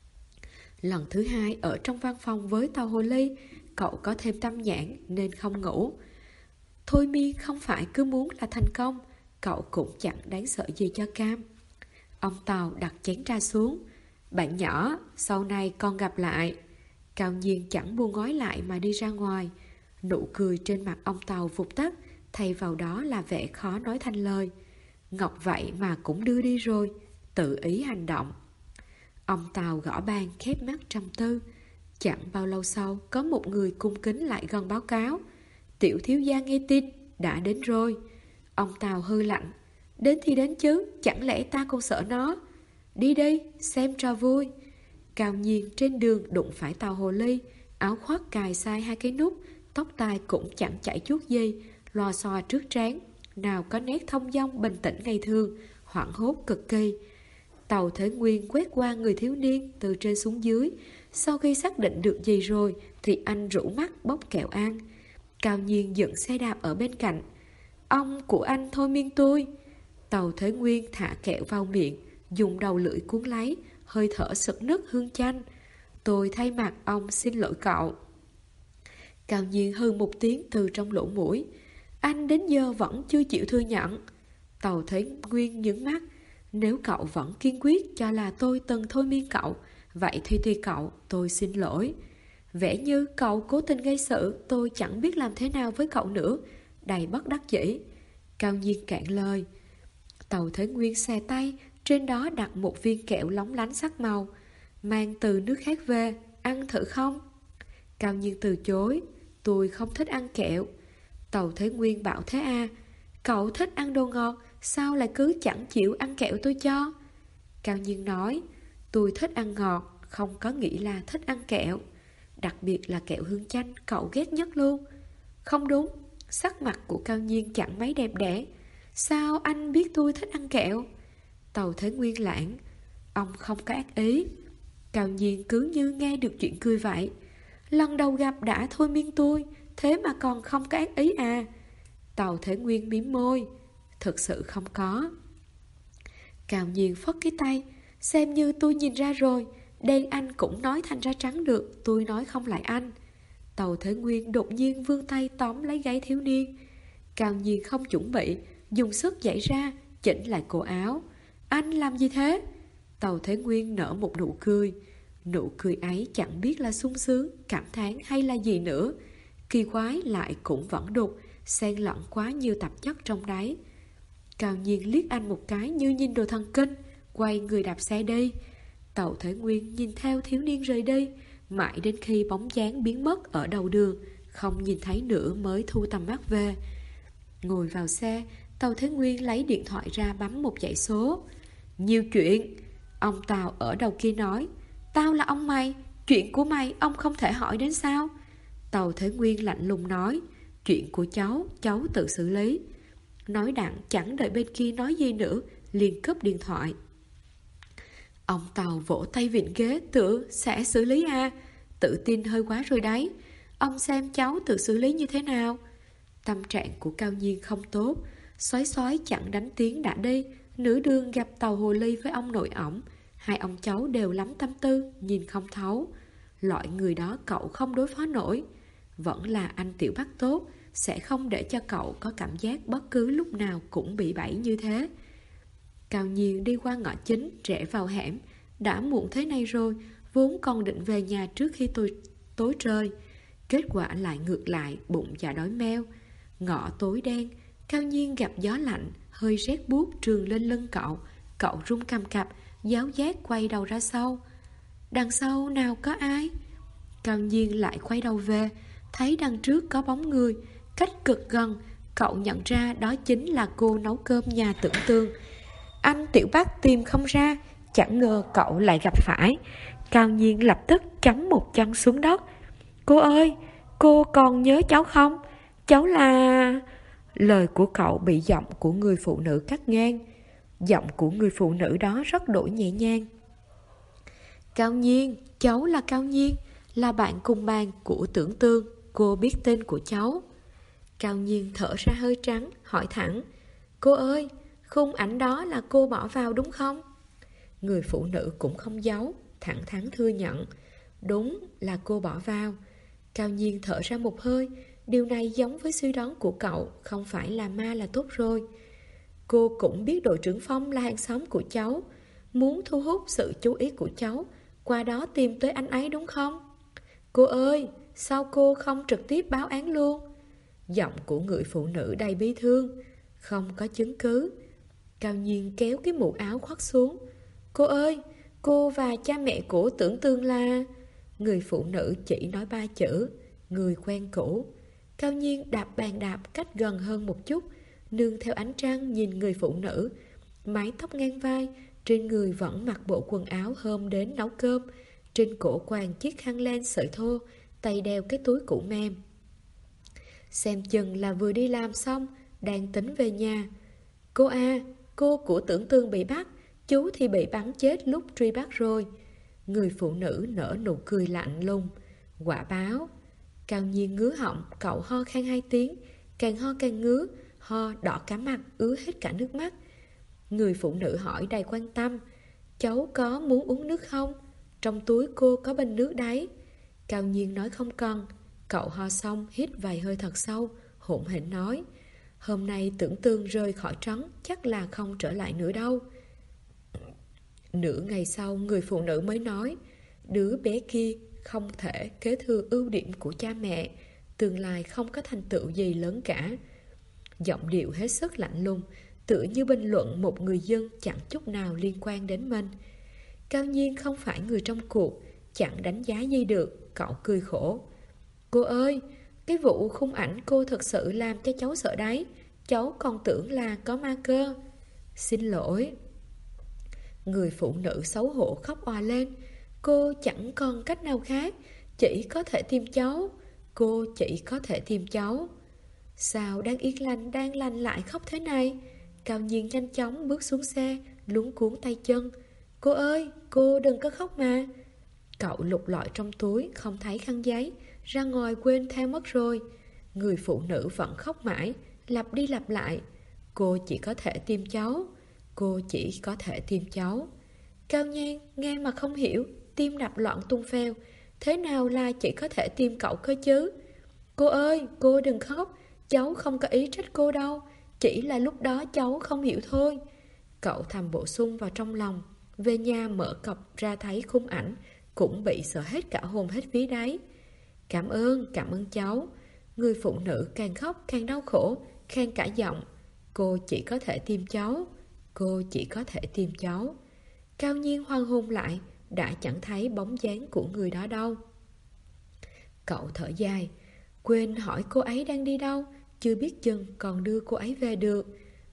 Lần thứ hai ở trong văn phòng với Tàu Hồ Ly, cậu có thêm tâm nhãn nên không ngủ. Thôi miên không phải cứ muốn là thành công, cậu cũng chẳng đáng sợ gì cho cam. Ông Tàu đặt chén trà xuống. Bạn nhỏ, sau này con gặp lại. Cao Nhiên chẳng buông gói lại mà đi ra ngoài. Nụ cười trên mặt ông Tàu vụt tắt, thay vào đó là vẻ khó nói thành lời. Ngọc vậy mà cũng đưa đi rồi, tự ý hành động. Ông Tàu gõ bàn khép mắt trầm tư. Chẳng bao lâu sau, có một người cung kính lại gần báo cáo. Tiểu thiếu gia nghe tin, đã đến rồi. Ông Tàu hư lạnh. Đến thì đến chứ, chẳng lẽ ta còn sợ nó. Đi đi, xem trò vui. Cao Nhiên trên đường đụng phải Tàu Hồ Ly. Áo khoác cài sai hai cái nút, tóc tai cũng chẳng chảy chuốt gì, lò xò trước trán. Nào có nét thông dong bình tĩnh ngày thường, hoảng hốt cực kỳ. Tàu Thế Nguyên quét qua người thiếu niên từ trên xuống dưới. Sau khi xác định được gì rồi thì anh rũ mắt bóc kẹo ăn. Cao Nhiên dựng xe đạp ở bên cạnh. Ông của anh thôi miên tôi. Tàu Thế Nguyên thả kẹo vào miệng, dùng đầu lưỡi cuốn lấy, hơi thở sực nức hương chanh. Tôi thay mặt ông xin lỗi cậu. Cao Nhiên hừ một tiếng từ trong lỗ mũi. Anh đến giờ vẫn chưa chịu thừa nhận. Tàu Thế Nguyên nhướng mắt. Nếu cậu vẫn kiên quyết cho là tôi từng thôi miên cậu, vậy thì tùy cậu, tôi xin lỗi. Vẻ như cậu cố tình gây sự, tôi chẳng biết làm thế nào với cậu nữa. Đầy bất đắc dĩ. Cao Nhiên cạn lời. Tàu Thế Nguyên xè tay, trên đó đặt một viên kẹo lóng lánh sắc màu. Mang từ nước khác về, ăn thử không? Cao Nhiên từ chối. Tôi không thích ăn kẹo. Tàu Thế Nguyên bảo thế à? Cậu thích ăn đồ ngọt, sao lại cứ chẳng chịu ăn kẹo tôi cho? Cao Nhiên nói. Tôi thích ăn ngọt, không có nghĩ là thích ăn kẹo. Đặc biệt là kẹo hương chanh, cậu ghét nhất luôn. Không đúng. Sắc mặt của Cao Nhiên chẳng mấy đẹp đẽ. Sao anh biết tôi thích ăn kẹo? Tàu Thế Nguyên lãng. Ông không có ác ý. Cao Nhiên cứ như nghe được chuyện cười vậy. Lần đầu gặp đã thôi miên tôi, thế mà còn không có ác ý à? Tàu Thể Nguyên mím môi. Thực sự không có. Cao Nhiên phất cái tay. Xem như tôi nhìn ra rồi, đen anh cũng nói thành ra trắng được, tôi nói không lại anh. Tàu Thể Nguyên đột nhiên vươn tay tóm lấy gáy thiếu niên. Cao Nhiên không chuẩn bị, dùng sức giãy ra, chỉnh lại cổ áo. Anh làm gì thế? Tàu Thể Nguyên nở một nụ cười. Nụ cười ấy chẳng biết là sung sướng, cảm thán hay là gì nữa. Kỳ quái lại cũng vẫn đục, xen lẫn quá nhiều tạp chất trong đấy. Cao Nhiên liếc anh một cái như nhìn đồ thần kinh, quay người đạp xe đi. Tàu Thể Nguyên nhìn theo thiếu niên rời đi, mãi đến khi bóng dáng biến mất ở đầu đường, không nhìn thấy nữa mới thu tầm mắt về. Ngồi vào xe, Tàu Thế Nguyên lấy điện thoại ra bấm một dãy số. Nhiều chuyện. Ông Tàu ở đầu kia nói. Tao là ông mày, chuyện của mày ông không thể hỏi đến sao? Tàu Thế Nguyên lạnh lùng nói. Chuyện của cháu tự xử lý. Nói đặng chẳng đợi bên kia nói gì nữa, liền cúp điện thoại. Ông Tàu vỗ tay vịn ghế, tự sẽ xử lý à? Tự tin hơi quá rồi đấy. Ông xem cháu tự xử lý như thế nào? Tâm trạng của Cao Nhiên không tốt. Xoái chẳng đánh tiếng đã đi. Nửa đường gặp Tàu Hồ Ly với ông nội ổng. Hai ông cháu đều lắm tâm tư, nhìn không thấu. Loại người đó cậu không đối phó nổi. Vẫn là anh Tiểu Bắc tốt, sẽ không để cho cậu có cảm giác bất cứ lúc nào cũng bị bẫy như thế. Cao Nhiên đi qua ngõ chính, rẽ vào hẻm. Đã muộn thế này rồi, vốn còn định về nhà trước khi tối trời. Kết quả lại ngược lại, bụng dạ đói meo. Ngõ tối đen, Cao Nhiên gặp gió lạnh, hơi rét buốt trườn lên lưng cậu. Cậu run cầm cập, giáo giác quay đầu ra sau. Đằng sau nào có ai? Cao Nhiên lại quay đầu về, thấy đằng trước có bóng người. Cách cực gần, cậu nhận ra đó chính là cô nấu cơm nhà Tưởng Tương. Anh Tiểu Bắc tìm không ra, chẳng ngờ cậu lại gặp phải. Cao Nhiên lập tức chấm một chân xuống đất. Cô ơi, cô còn nhớ cháu không? Cháu là... Lời của cậu bị giọng của người phụ nữ cắt ngang. Giọng của người phụ nữ đó rất đổi nhẹ nhàng. Cao Nhiên, cháu là Cao Nhiên, là bạn cùng bàn của Tưởng Tương. Cô biết tên của cháu. Cao Nhiên thở ra hơi trắng, hỏi thẳng. Cô ơi, khung ảnh đó là cô bỏ vào đúng không? Người phụ nữ cũng không giấu, thẳng thắn thừa nhận. Đúng là cô bỏ vào. Cao Nhiên thở ra một hơi. Điều này giống với suy đoán của cậu, không phải là ma là tốt rồi. Cô cũng biết đội trưởng Phong là hàng xóm của cháu, muốn thu hút sự chú ý của cháu, qua đó tìm tới anh ấy đúng không? Cô ơi, sao cô không trực tiếp báo án luôn? Giọng của người phụ nữ đầy bi thương. Không có chứng cứ. Cao Nhiên kéo cái mũ áo khoác xuống. Cô ơi, cô và cha mẹ của Tưởng Tương là... Người phụ nữ chỉ nói 3 chữ. Người quen cũ. Cao Nhiên đạp bàn đạp cách gần hơn một chút, nương theo ánh trăng nhìn người phụ nữ. Mái tóc ngang vai, trên người vẫn mặc bộ quần áo hôm đến nấu cơm, trên cổ quàng chiếc khăn len sợi thô, tay đeo cái túi cũ mềm. Xem chừng là vừa đi làm xong, đang tính về nhà. Cô à, cô của Tưởng Tương bị bắt, chú thì bị bắn chết lúc truy bắt rồi. Người phụ nữ nở nụ cười lạnh lùng. Quả báo. Cao Nhiên ngứa họng, cậu ho khan 2 tiếng, càng ho càng ngứa, ho đỏ cả mặt, ứa hết cả nước mắt. Người phụ nữ hỏi đầy quan tâm. Cháu có muốn uống nước không? Trong túi cô có bình nước đấy. Cao Nhiên nói không cần. Cậu ho xong hít vài hơi thật sâu, hỗn hển nói. Hôm nay Tưởng Tương rời khỏi trấn, chắc là không trở lại nữa đâu. Nửa ngày sau người phụ nữ mới nói. Đứa bé kia không thể kế thừa ưu điểm của cha mẹ, tương lai không có thành tựu gì lớn cả. Giọng điệu hết sức lạnh lùng, tựa như bình luận một người dân chẳng chút nào liên quan đến mình. Cao Nhiên không phải người trong cuộc, chẳng đánh giá gì được. Cậu cười khổ. Cô ơi, cái vụ khung ảnh cô thật sự làm cho cháu sợ đấy. Cháu còn tưởng là có ma cơ. Xin lỗi. Người phụ nữ xấu hổ khóc òa lên. Cô chẳng còn cách nào khác, chỉ có thể tìm cháu. Cô chỉ có thể tìm cháu. Sao đang yên lành, đang lành lại khóc thế này? Cao Nhiên nhanh chóng bước xuống xe, luống cuống tay chân. Cô ơi, cô đừng có khóc mà. Cậu lục lọi trong túi, không thấy khăn giấy, ra ngoài quên theo mất rồi. Người phụ nữ vẫn khóc mãi, lặp đi lặp lại. Cô chỉ có thể tìm cháu, cô chỉ có thể tìm cháu. Cao Nhan nghe mà không hiểu, tim đập loạn tung phèo. Thế nào là chỉ có thể tìm cậu cơ chứ? Cô ơi, cô đừng khóc, cháu không có ý trách cô đâu, chỉ là lúc đó cháu không hiểu thôi. Cậu thầm bổ sung vào trong lòng. Về nhà mở cọc ra thấy khung ảnh, cũng bị sợ hết cả hồn hết vía đấy. Cảm ơn cháu. Người phụ nữ càng khóc càng đau khổ, khen cả giọng. Cô chỉ có thể tìm cháu, cô chỉ có thể tìm cháu. Cao Nhiên hoang hôn lại, đã chẳng thấy bóng dáng của người đó đâu. Cậu thở dài, quên hỏi cô ấy đang đi đâu, chưa biết chừng còn đưa cô ấy về được.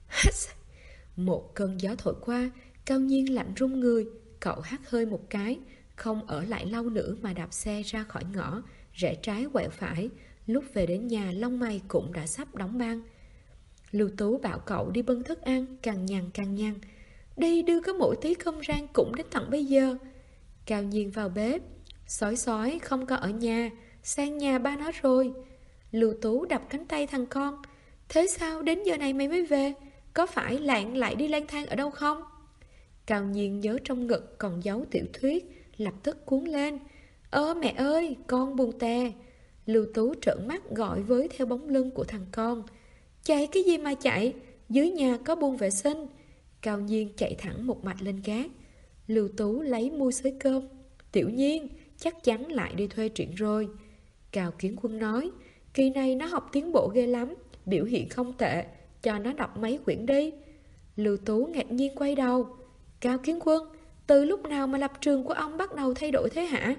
Một cơn gió thổi qua, Cao Nhiên lạnh run người. Cậu hắt hơi một cái, không ở lại lâu nữa mà đạp xe ra khỏi ngõ, rẽ trái quẹo phải. Lúc về đến nhà, lông mày cũng đã sắp đóng băng. Lưu Tú bảo cậu đi bưng thức ăn, cằn nhằn. Đi đưa có mỗi tí cơm rang cũng đến tận bây giờ. Cao Nhiên vào bếp. Sói không có ở nhà, sang nhà ba nó rồi. Lưu Tú đập cánh tay thằng con. Thế sao đến giờ này mày mới về? Có phải Lạng lại đi lang thang ở đâu không? Cao Nhiên nhớ trong ngực còn giấu tiểu thuyết, lập tức cuốn lên. Mẹ ơi, con buồn tè. Lưu Tú trợn mắt gọi với theo bóng lưng của thằng con. Chạy cái gì mà chạy? Dưới nhà có buồng vệ sinh. Cao Nhiên chạy thẳng một mạch lên gác. Lưu Tú lấy muôi xới cơm. Tiểu Nhiên, chắc chắn lại đi thuê truyện rồi. Cao Kiến Quân nói, kỳ này nó học tiến bộ ghê lắm, biểu hiện không tệ, cho nó đọc mấy quyển đi. Lưu Tú ngạc nhiên quay đầu. Cao Kiến Quân, từ lúc nào mà lập trường của ông bắt đầu thay đổi thế hả?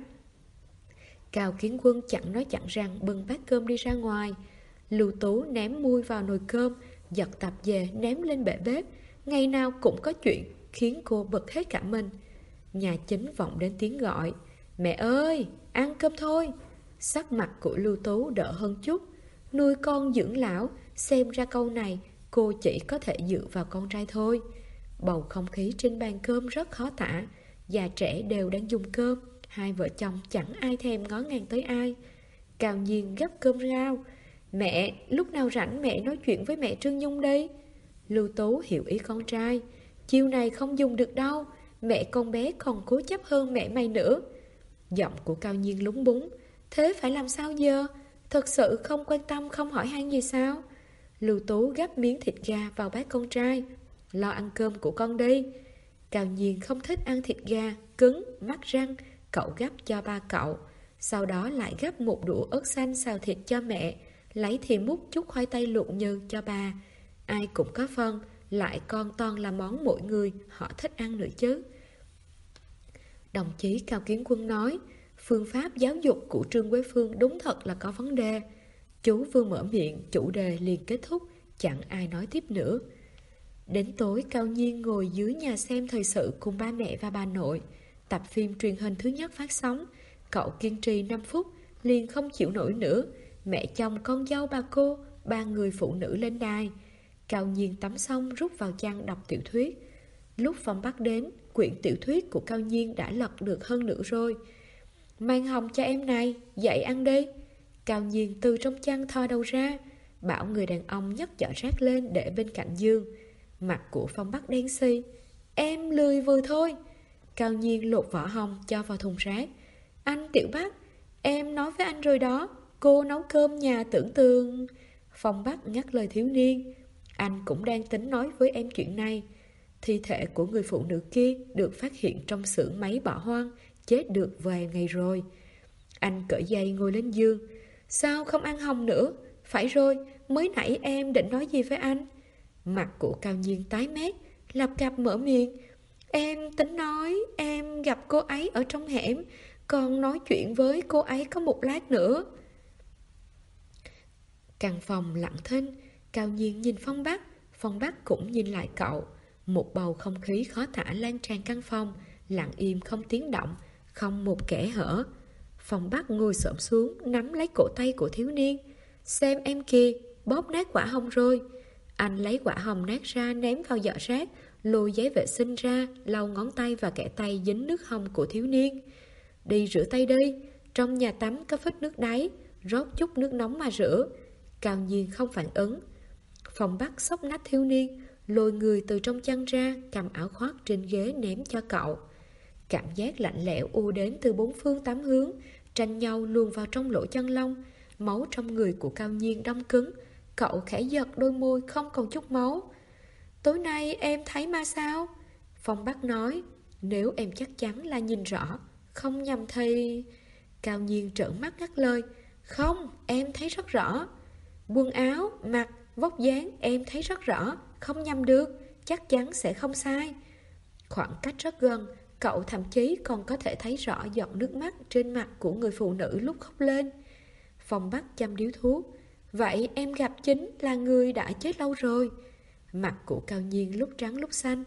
Cao Kiến Quân chẳng nói chẳng rằng bưng bát cơm đi ra ngoài. Lưu Tú ném muôi vào nồi cơm, giật tạp dề ném lên bệ bếp. Ngày nào cũng có chuyện khiến cô bực hết cả mình. Nhà chính vọng đến tiếng gọi. Mẹ ơi, ăn cơm thôi. Sắc mặt của Lưu Tú đỡ hơn chút. Nuôi con dưỡng lão, xem ra câu này cô chỉ có thể dựa vào con trai thôi. Bầu không khí trên bàn cơm rất khó tả. Già trẻ đều đang dùng cơm, hai vợ chồng chẳng ai thèm ngó ngàng tới ai. Cao Nhiên gấp cơm rau. Mẹ, lúc nào rảnh mẹ nói chuyện với mẹ Trương Nhung đi. Lưu Tú hiểu ý con trai. Chiều này không dùng được đâu, mẹ con bé còn cố chấp hơn mẹ mày nữa. Giọng của Cao Nhiên lúng búng. Thế phải làm sao giờ? Thật sự không quan tâm, không hỏi han gì sao? Lưu Tú gắp miếng thịt gà vào bát con trai. Lo ăn cơm của con đi. Cao Nhiên không thích ăn thịt gà cứng, mắc răng. Cậu gắp cho ba cậu. Sau đó lại gắp một đũa ớt xanh xào thịt cho mẹ. Lấy thì múc chút khoai tây luộc nhân cho bà. Ai cũng có phân, lại còn toàn là món mỗi người họ thích ăn nữa chứ. Đồng chí Cao Kiến Quân nói, phương pháp giáo dục của Trương Quế Phương đúng thật là có vấn đề. Chú vừa mở miệng, chủ đề liền kết thúc, chẳng ai nói tiếp nữa. Đến tối, Cao Nhiên ngồi dưới nhà xem thời sự cùng ba mẹ và bà nội. Tập phim truyền hình thứ nhất phát sóng, cậu kiên trì 5 phút, liền không chịu nổi nữa. Mẹ chồng con dâu bà cô, ba người phụ nữ lên đài. Cao Nhiên tắm xong rút vào chăn đọc tiểu thuyết. Lúc Phong Bắc đến, quyển tiểu thuyết của Cao Nhiên đã lật được hơn nửa rồi. Mang hồng cho em này, dậy ăn đi. Cao Nhiên từ trong chăn thò đầu ra, bảo người đàn ông nhấc giỏ rác lên để bên cạnh giường. Mặt của Phong Bắc đen xì. Em lười vừa thôi. Cao Nhiên lột vỏ hồng cho vào thùng rác. Anh Tiểu Bắc, em nói với anh rồi đó, cô nấu cơm nhà tưởng tượng. Phong Bắc ngắt lời thiếu niên. Anh cũng đang tính nói với em chuyện này. Thi thể của người phụ nữ kia được phát hiện trong xưởng máy bỏ hoang, chết được vài ngày rồi. Anh cởi giày ngồi lên giường. Sao không ăn hồng nữa? Phải rồi, mới nãy em định nói gì với anh? Mặt của Cao Nhiên tái mét, lập cập mở miệng. Em tính nói em gặp cô ấy ở trong hẻm, còn nói chuyện với cô ấy có một lát nữa. Căn phòng lặng thinh. Cao Nhiên nhìn Phong Bắc cũng nhìn lại cậu. Một bầu không khí khó tả lan tràn căn phòng, lặng im không tiếng động, không một kẽ hở. Phong Bắc ngồi xổm xuống, nắm lấy cổ tay của thiếu niên. Xem em kìa, bóp nát quả hồng rồi. Anh lấy quả hồng nát ra ném vào giỏ rác, lôi giấy vệ sinh ra, lau ngón tay và kẽ tay dính nước hông của thiếu niên. Đi rửa tay đi, trong nhà tắm có vết nước đáy, rót chút nước nóng mà rửa. Cao Nhiên không phản ứng. Phong Bắc xốc nách thiếu niên, lôi người từ trong chăn ra, cầm áo khoác trên ghế ném cho cậu. Cảm giác lạnh lẽo ùa đến từ bốn phương tám hướng, tranh nhau luồn vào trong lỗ chân lông. Máu trong người của Cao Nhiên đông cứng. Cậu khẽ giật đôi môi không còn chút máu. Tối nay em thấy ma sao? Phong Bắc nói, nếu em chắc chắn là nhìn rõ, không nhầm thì... Cao Nhiên trợn mắt ngắt lời, không, em thấy rất rõ. Quần áo, mặt, vóc dáng em thấy rất rõ, không nhầm được, chắc chắn sẽ không sai. Khoảng cách rất gần, cậu thậm chí còn có thể thấy rõ giọt nước mắt trên mặt của người phụ nữ lúc khóc lên. Phong Bắc châm điếu thuốc, vậy em gặp chính là người đã chết lâu rồi. Mặt của Cao Nhiên lúc trắng lúc xanh.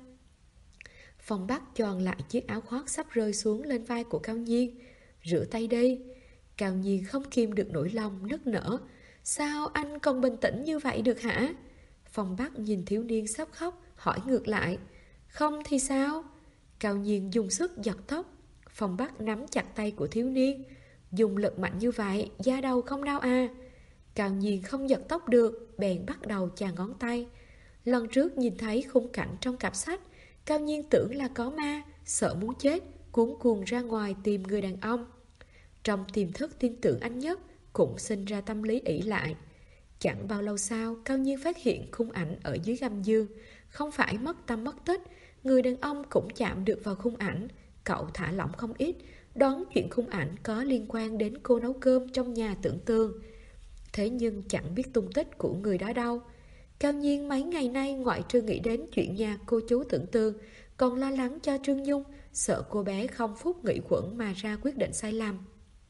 Phong Bắc choàng lại chiếc áo khoác sắp rơi xuống lên vai của Cao Nhiên. Rửa tay đi. Cao Nhiên không kìm được nỗi lòng nức nở. Sao anh còn bình tĩnh như vậy được hả? Phong Bắc nhìn thiếu niên sắp khóc, hỏi ngược lại. Không thì sao? Cao Nhiên dùng sức giật tóc. Phong Bắc nắm chặt tay của thiếu niên. Dùng lực mạnh như vậy, da đầu không đau à? Cao Nhiên không giật tóc được, bèn bắt đầu chà ngón tay. Lần trước nhìn thấy khung cảnh trong cặp sách, Cao Nhiên tưởng là có ma, sợ muốn chết, cuống cuồng ra ngoài tìm người đàn ông. Trong tiềm thức tin tưởng anh nhất, cũng sinh ra tâm lý ỷ lại. Chẳng bao lâu sau, Cao Nhiên phát hiện khung ảnh ở dưới gầm giường. Không phải mất tâm mất tích, người đàn ông cũng chạm được vào khung ảnh. Cậu thả lỏng không ít, đoán chuyện khung ảnh có liên quan đến cô nấu cơm trong nhà tưởng tượng. Thế nhưng chẳng biết tung tích của người đó đâu. Cao Nhiên mấy ngày nay ngoại trừ nghĩ đến chuyện nhà cô chú tưởng tượng, còn lo lắng cho Trương Nhung, sợ cô bé không phúc nghĩ quẩn mà ra quyết định sai lầm.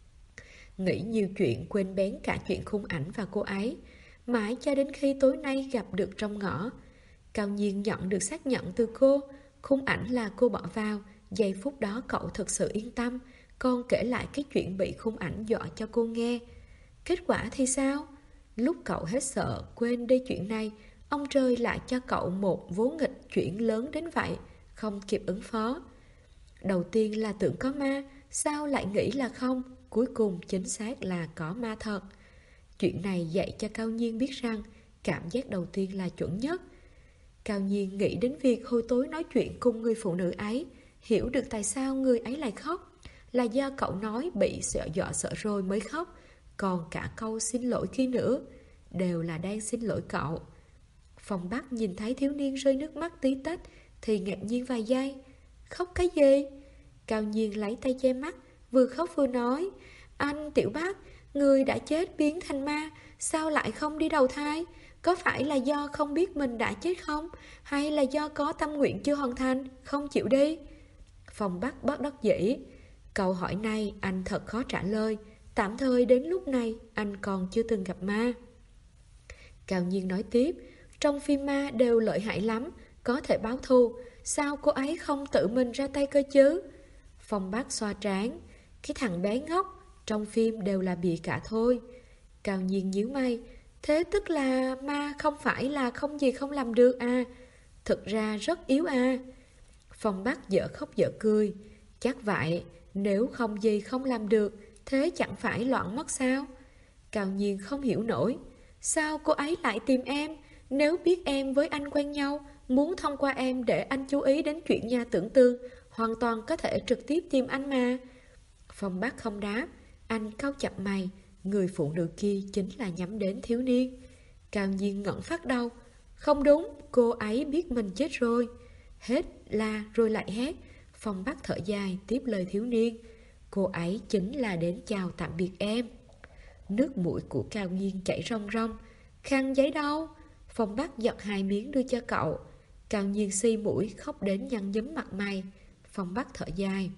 Nghĩ nhiều chuyện quên bén cả chuyện khung ảnh và cô ấy. Mãi cho đến khi tối nay gặp được trong ngõ, Cao Nhiên nhận được xác nhận từ cô. Khung ảnh là cô bỏ vào. Giây phút đó cậu thực sự yên tâm. Còn kể lại cái chuyện bị khung ảnh dọa cho cô nghe. Kết quả thì sao? Lúc cậu hết sợ quên đi chuyện này, ông trời lại cho cậu một vố nghịch chuyện lớn đến vậy, không kịp ứng phó. Đầu tiên là tưởng có ma, sao lại nghĩ là không? Cuối cùng chính xác là có ma thật. Chuyện này dạy cho Cao Nhiên biết rằng cảm giác đầu tiên là chuẩn nhất. Cao Nhiên nghĩ đến việc hồi tối nói chuyện cùng người phụ nữ ấy, hiểu được tại sao người ấy lại khóc. Là do cậu nói bị dọa sợ rồi mới khóc. Còn cả câu xin lỗi kia nữa, đều là đang xin lỗi cậu. Phong Bắc nhìn thấy thiếu niên rơi nước mắt tí tách thì ngạc nhiên vài giây. Khóc cái gì? Cao Nhiên lấy tay che mắt, vừa khóc vừa nói, anh Tiểu Bắc, người đã chết biến thành ma, sao lại không đi đầu thai? Có phải là do không biết mình đã chết không? Hay là do có tâm nguyện chưa hoàn thành, không chịu đi? Phong Bắc bất đắc dĩ. Câu hỏi này anh thật khó trả lời. Tạm thời đến lúc này anh còn chưa từng gặp ma. Cao Nhiên nói tiếp, trong phim ma đều lợi hại lắm, có thể báo thù, sao cô ấy không tự mình ra tay cơ chứ? Phong Bắc xoa trán, cái thằng bé ngốc, trong phim đều là bịa cả thôi. Cao Nhiên nhíu mày, thế tức là ma không phải là không gì không làm được à? Thực ra rất yếu à? Phong Bắc dở khóc dở cười, chắc vậy, nếu không gì không làm được, thế chẳng phải loạn mất sao? Cao Nhiên không hiểu nổi, sao cô ấy lại tìm em? Nếu biết em với anh quen nhau, muốn thông qua em để anh chú ý đến chuyện nhà tưởng tượng, hoàn toàn có thể trực tiếp tìm anh mà. Phong Bắc không đáp, anh cau chặt mày, người phụ nữ kia chính là nhắm đến thiếu niên. Cao Nhiên ngẩng phát đầu, không đúng, cô ấy biết mình chết rồi. Hết la rồi lại hét. Phong Bắc thở dài tiếp lời thiếu niên, cô ấy chính là đến chào tạm biệt em. Nước mũi của Cao Nhiên chảy ròng ròng. Khăn giấy đâu? Phong Bắc giật 2 miếng đưa cho cậu. Cao Nhiên si mũi khóc đến nhăn nhúm mặt mày. Phong Bắc thở dài,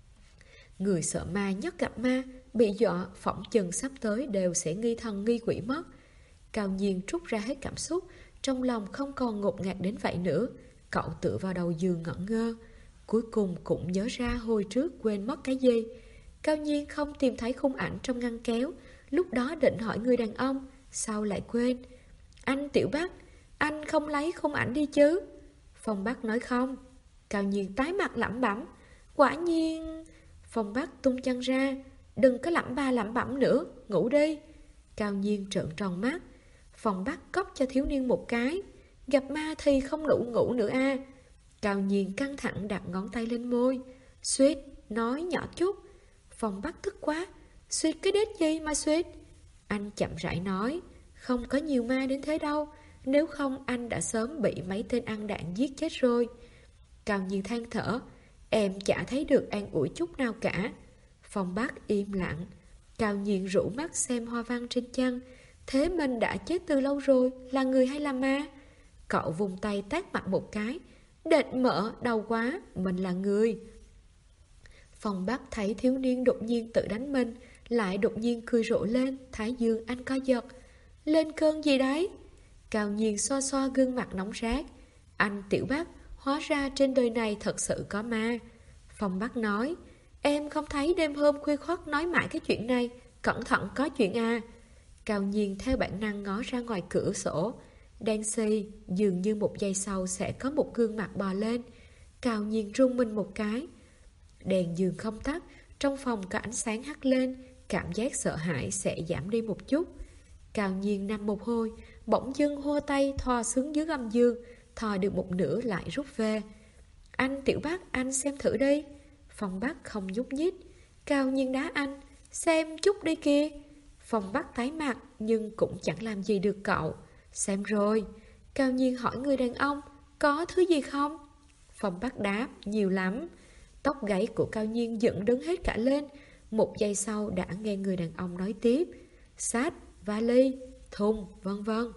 người sợ ma nhất gặp ma, bị dọa phỏng chừng sắp tới đều sẽ nghi thần nghi quỷ mất. Cao Nhiên trút ra hết cảm xúc, trong lòng không còn ngột ngạt đến vậy nữa. Cậu tựa vào đầu giường ngẩn ngơ. Cuối cùng cũng nhớ ra hồi trước quên mất cái gì. Cao Nhiên không tìm thấy khung ảnh trong ngăn kéo. Lúc đó định hỏi người đàn ông, sao lại quên? Anh Tiểu Bắc, anh không lấy khung ảnh đi chứ? Phong Bắc nói không. Cao Nhiên tái mặt lẩm bẩm. Quả nhiên. Phong Bắc tung chân ra. Đừng có lẩm ba lẩm bẩm nữa, ngủ đi. Cao Nhiên trợn tròn mắt. Phong Bắc cốc cho thiếu niên một cái. Gặp ma thì không đủ ngủ nữa à. Cao Nhiên căng thẳng đặt ngón tay lên môi. Suýt, nói nhỏ chút. Phong Bắc tức quá. Suýt cái đết gì mà suýt. Anh chậm rãi nói. Không có nhiều ma đến thế đâu. Nếu không anh đã sớm bị mấy tên ăn đạn giết chết rồi. Cao Nhiên than thở. Em chả thấy được an ủi chút nào cả. Phong Bắc im lặng. Cao Nhiên rũ mắt xem hoa văn trên chân. Thế mình đã chết từ lâu rồi. Là người hay là ma? Cậu vùng tay tát mặt một cái. Đệt mỡ, đau quá. Mình là người. Phong Bắc thấy thiếu niên đột nhiên tự đánh mình, lại đột nhiên cười rộ lên. Thái dương anh co giật. Lên cơn gì đấy? Cao Nhiên xoa xoa gương mặt nóng rát. Anh Tiểu Bắc, hóa ra trên đời này thật sự có ma. Phong Bắc nói. Em không thấy đêm hôm khuya khoắt nói mãi cái chuyện này. Cẩn thận có chuyện à. Cao Nhiên theo bản năng ngó ra ngoài cửa sổ. Đen xì, dường như một giây sau sẽ có một gương mặt bò lên. Cao Nhiên rung mình một cái. Đèn giường không tắt, trong phòng có ánh sáng hắt lên. Cảm giác sợ hãi sẽ giảm đi một chút. Cao Nhiên nằm một hồi, bỗng dưng hô tay thò xuống dưới gầm giường. Thò được một nửa lại rút về. Anh Tiểu Bắc, anh xem thử đi. Phong Bắc không nhúc nhích. Cao Nhiên đá anh. Xem chút đi kìa. Phong Bắc tái mặt nhưng cũng chẳng làm gì được cậu. Xem rồi. Cao Nhiên hỏi người đàn ông. Có thứ gì không? Phong Bắc đáp. Nhiều lắm. Tóc gáy của Cao Nhiên dựng đứng hết cả lên. Một giây sau đã nghe người đàn ông nói tiếp. Sách, vali, thùng, vân vân.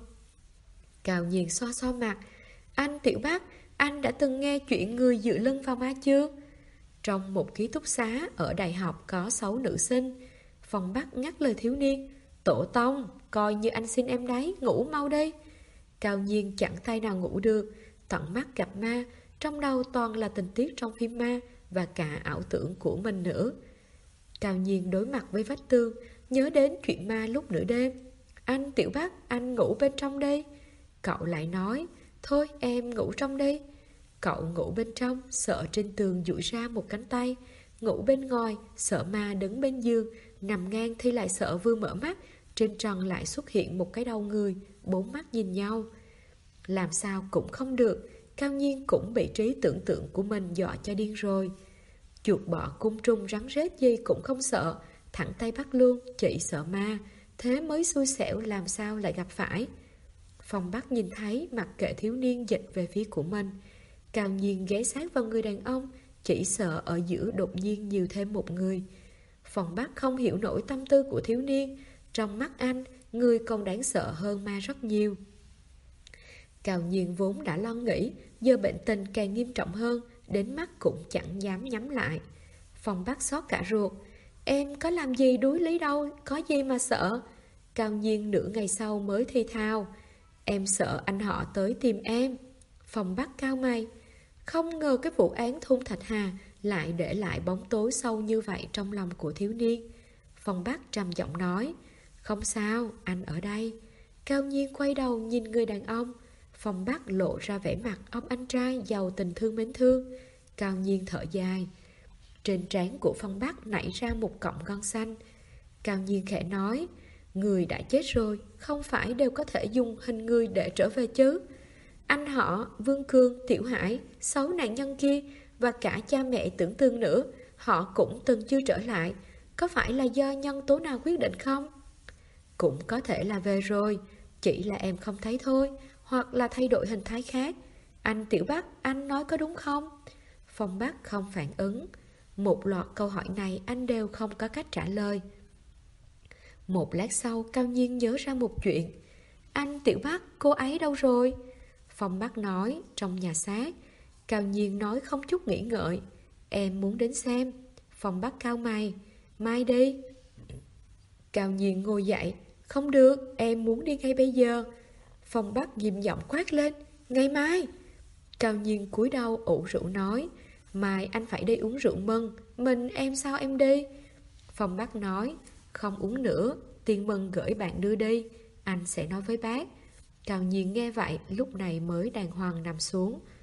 Cao Nhiên xoa xoa mặt. Anh Tiểu Bắc, anh đã từng nghe chuyện người dựa lưng vào ma chưa? Trong một ký túc xá ở đại học có 6 nữ sinh. Phong Bắc ngắt lời thiếu niên. Tổ tông, coi như anh xin em đấy, ngủ mau đi. Cao Nhiên chẳng tay nào ngủ được. Tận mắt gặp ma, trong đầu toàn là tình tiết trong phim ma và cả ảo tưởng của mình nữa. Cao Nhiên đối mặt với vách tường, nhớ đến chuyện ma lúc nửa đêm. Anh Tiểu Bắc, anh ngủ bên trong đi. Cậu lại nói. Thôi em ngủ trong đi. Cậu ngủ bên trong, sợ trên tường duỗi ra một cánh tay. Ngủ bên ngoài, sợ ma đứng bên giường. Nằm ngang thì lại sợ vừa mở mắt, trên trần lại xuất hiện một cái đầu người. 4 mắt nhìn nhau. Làm sao cũng không được. Cao Nhiên cũng bị trí tưởng tượng của mình dọa cho điên rồi. Chuột bọ côn trùng rắn rết gì cũng không sợ, thẳng tay bắt luôn, chỉ sợ ma. Thế mới xui xẻo, làm sao lại gặp phải. Phong Bắc nhìn thấy mặc kệ thiếu niên dịch về phía của mình. Cao Nhiên ghé sát vào người đàn ông, chỉ sợ ở giữa đột nhiên nhiều thêm một người. Phong Bắc không hiểu nổi tâm tư của thiếu niên. Trong mắt anh, người còn đáng sợ hơn ma rất nhiều. Cao Nhiên vốn đã lo nghĩ, giờ bệnh tình càng nghiêm trọng hơn, đến mắt cũng chẳng dám nhắm lại. Phong Bắc xót cả ruột. Em có làm gì đuối lý đâu, có gì mà sợ. Cao Nhiên nửa ngày sau mới thi thao. Em sợ anh họ tới tìm em. Phong Bắc cao mày. Không ngờ cái vụ án thôn Thạch Hà lại để lại bóng tối sâu như vậy trong lòng của thiếu niên. Phong Bắc trầm giọng nói. Không sao, anh ở đây. Cao Nhiên quay đầu nhìn người đàn ông. Phong Bắc lộ ra vẻ mặt ông anh trai giàu tình thương mến thương. Cao Nhiên thở dài. Trên trán của Phong Bắc nảy ra một cọng gân xanh. Cao Nhiên khẽ nói. Người đã chết rồi, không phải đều có thể dùng hình người để trở về chứ. Anh họ, Vương Cương, Tiểu Hải, 6 nạn nhân kia và cả cha mẹ Tưởng Tương nữa, họ cũng từng chưa trở lại. Có phải là do nhân tố nào quyết định không? Cũng có thể là về rồi, chỉ là em không thấy thôi, hoặc là thay đổi hình thái khác. Anh Tiểu Bắc, anh nói có đúng không? Phong Bắc không phản ứng. Một loạt câu hỏi này anh đều không có cách trả lời. Một lát sau Cao Nhiên nhớ ra một chuyện. Anh Tiểu Bắc, cô ấy đâu rồi? Phong Bắc nói, trong nhà xác. Cao Nhiên nói không chút nghĩ ngợi. Em muốn đến xem. Phong Bắc cao mày. Mai đi. Cao Nhiên ngồi dậy. Không được, em muốn đi ngay bây giờ. Phong Bắc ghim giọng quát lên. Ngày mai. Cao Nhiên cúi đầu ủ rũ nói. Mai anh phải đi uống rượu mừng. Mình em sao em đi? Phong Bắc nói. Không uống nữa, tiền mừng gửi bạn đưa đi. Anh sẽ nói với bác. Cao Nhiên nghe vậy lúc này mới đàng hoàng nằm xuống.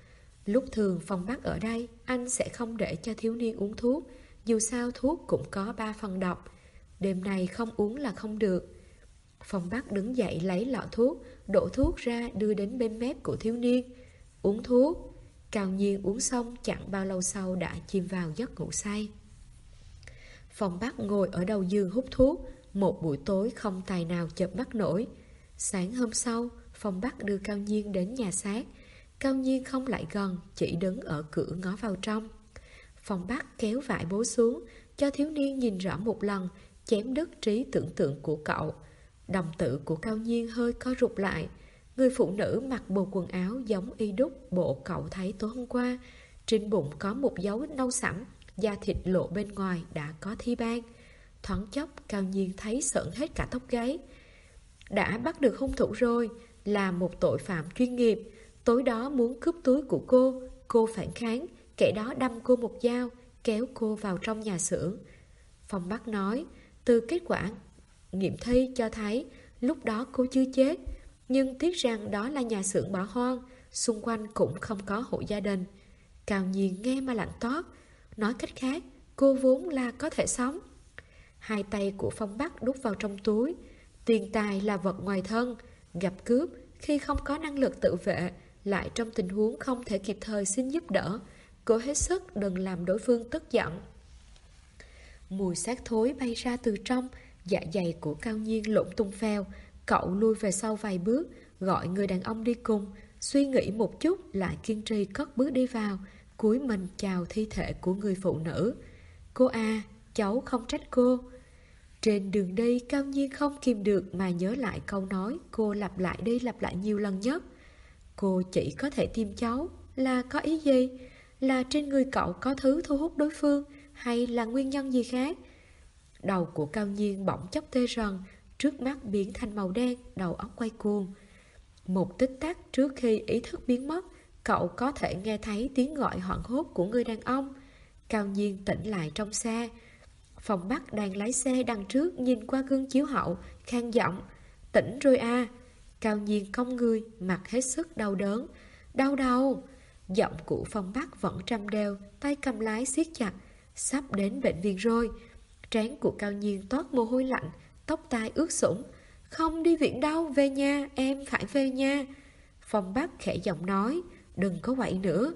Lúc thường Phong Bắc ở đây, anh sẽ không để cho thiếu niên uống thuốc. Dù sao thuốc cũng có 3 phần độc. Đêm nay không uống là không được. Phong Bắc đứng dậy lấy lọ thuốc, đổ thuốc ra đưa đến bên mép của thiếu niên. Uống thuốc. Cao Nhiên uống xong chẳng bao lâu sau đã chìm vào giấc ngủ say. Phong Bắc ngồi ở đầu giường hút thuốc, một buổi tối không tài nào chợp mắt nổi. Sáng hôm sau, Phong Bắc đưa Cao Nhiên đến nhà xác. Cao Nhiên không lại gần, chỉ đứng ở cửa ngó vào trong. Phong Bắc kéo vải bố xuống, cho thiếu niên nhìn rõ một lần, chém đứt trí tưởng tượng của cậu. Đồng tử của Cao Nhiên hơi co rụt lại. Người phụ nữ mặc bộ quần áo giống y đúc bộ cậu thấy tối hôm qua. Trên bụng có một dấu nâu sẫm, da thịt lộ bên ngoài đã có thi ban. Thoáng chốc Cao Nhiên thấy sởn hết cả tóc gáy. Đã bắt được hung thủ rồi, là một tội phạm chuyên nghiệp. Tối đó muốn cướp túi của cô phản kháng, kẻ đó đâm cô một dao, kéo cô vào trong nhà xưởng. Phong Bắc nói, từ kết quả nghiệm thi cho thấy lúc đó cô chưa chết, nhưng tiếc rằng đó là nhà xưởng bỏ hoang, xung quanh cũng không có hộ gia đình. Cao Nhiên nghe mà lạnh toát. Nói cách khác, cô vốn là có thể sống. Hai tay của Phong Bắc đút vào trong túi. Tiền tài là vật ngoài thân. Gặp cướp, khi không có năng lực tự vệ, lại trong tình huống không thể kịp thời xin giúp đỡ, cố hết sức đừng làm đối phương tức giận. Mùi xác thối bay ra từ trong. Dạ dày của Cao Nhiên lộn tung phèo. Cậu lui về sau vài bước, gọi người đàn ông đi cùng. Suy nghĩ một chút, lại kiên trì cất bước đi vào, cúi mình chào thi thể của người phụ nữ. Cô à, cháu không trách cô. Trên đường đi, Cao Nhiên không kìm được mà nhớ lại câu nói cô lặp lại đi lặp lại nhiều lần nhất. Cô chỉ có thể tìm cháu, là có ý gì? Là trên người cậu có thứ thu hút đối phương, hay là nguyên nhân gì khác? Đầu của Cao Nhiên bỗng chốc tê rần, trước mắt biến thành màu đen, đầu óc quay cuồng. Một tích tắc trước khi ý thức biến mất, cậu có thể nghe thấy tiếng gọi hoảng hốt của người đàn ông. Cao Nhiên tỉnh lại trong xe. Phong Bắc đang lái xe đằng trước nhìn qua gương chiếu hậu, khan giọng, tỉnh rồi à. Cao Nhiên cong người, mặt hết sức đau đớn. Đau đầu. Giọng của Phong Bắc vẫn trầm đều, tay cầm lái siết chặt. Sắp đến bệnh viện rồi. Trán của Cao Nhiên toát mồ hôi lạnh, tóc tai ướt sũng. Không đi viện đâu, về nhà, em phải về nhà. Phong Bắc khẽ giọng nói, đừng có quậy nữa.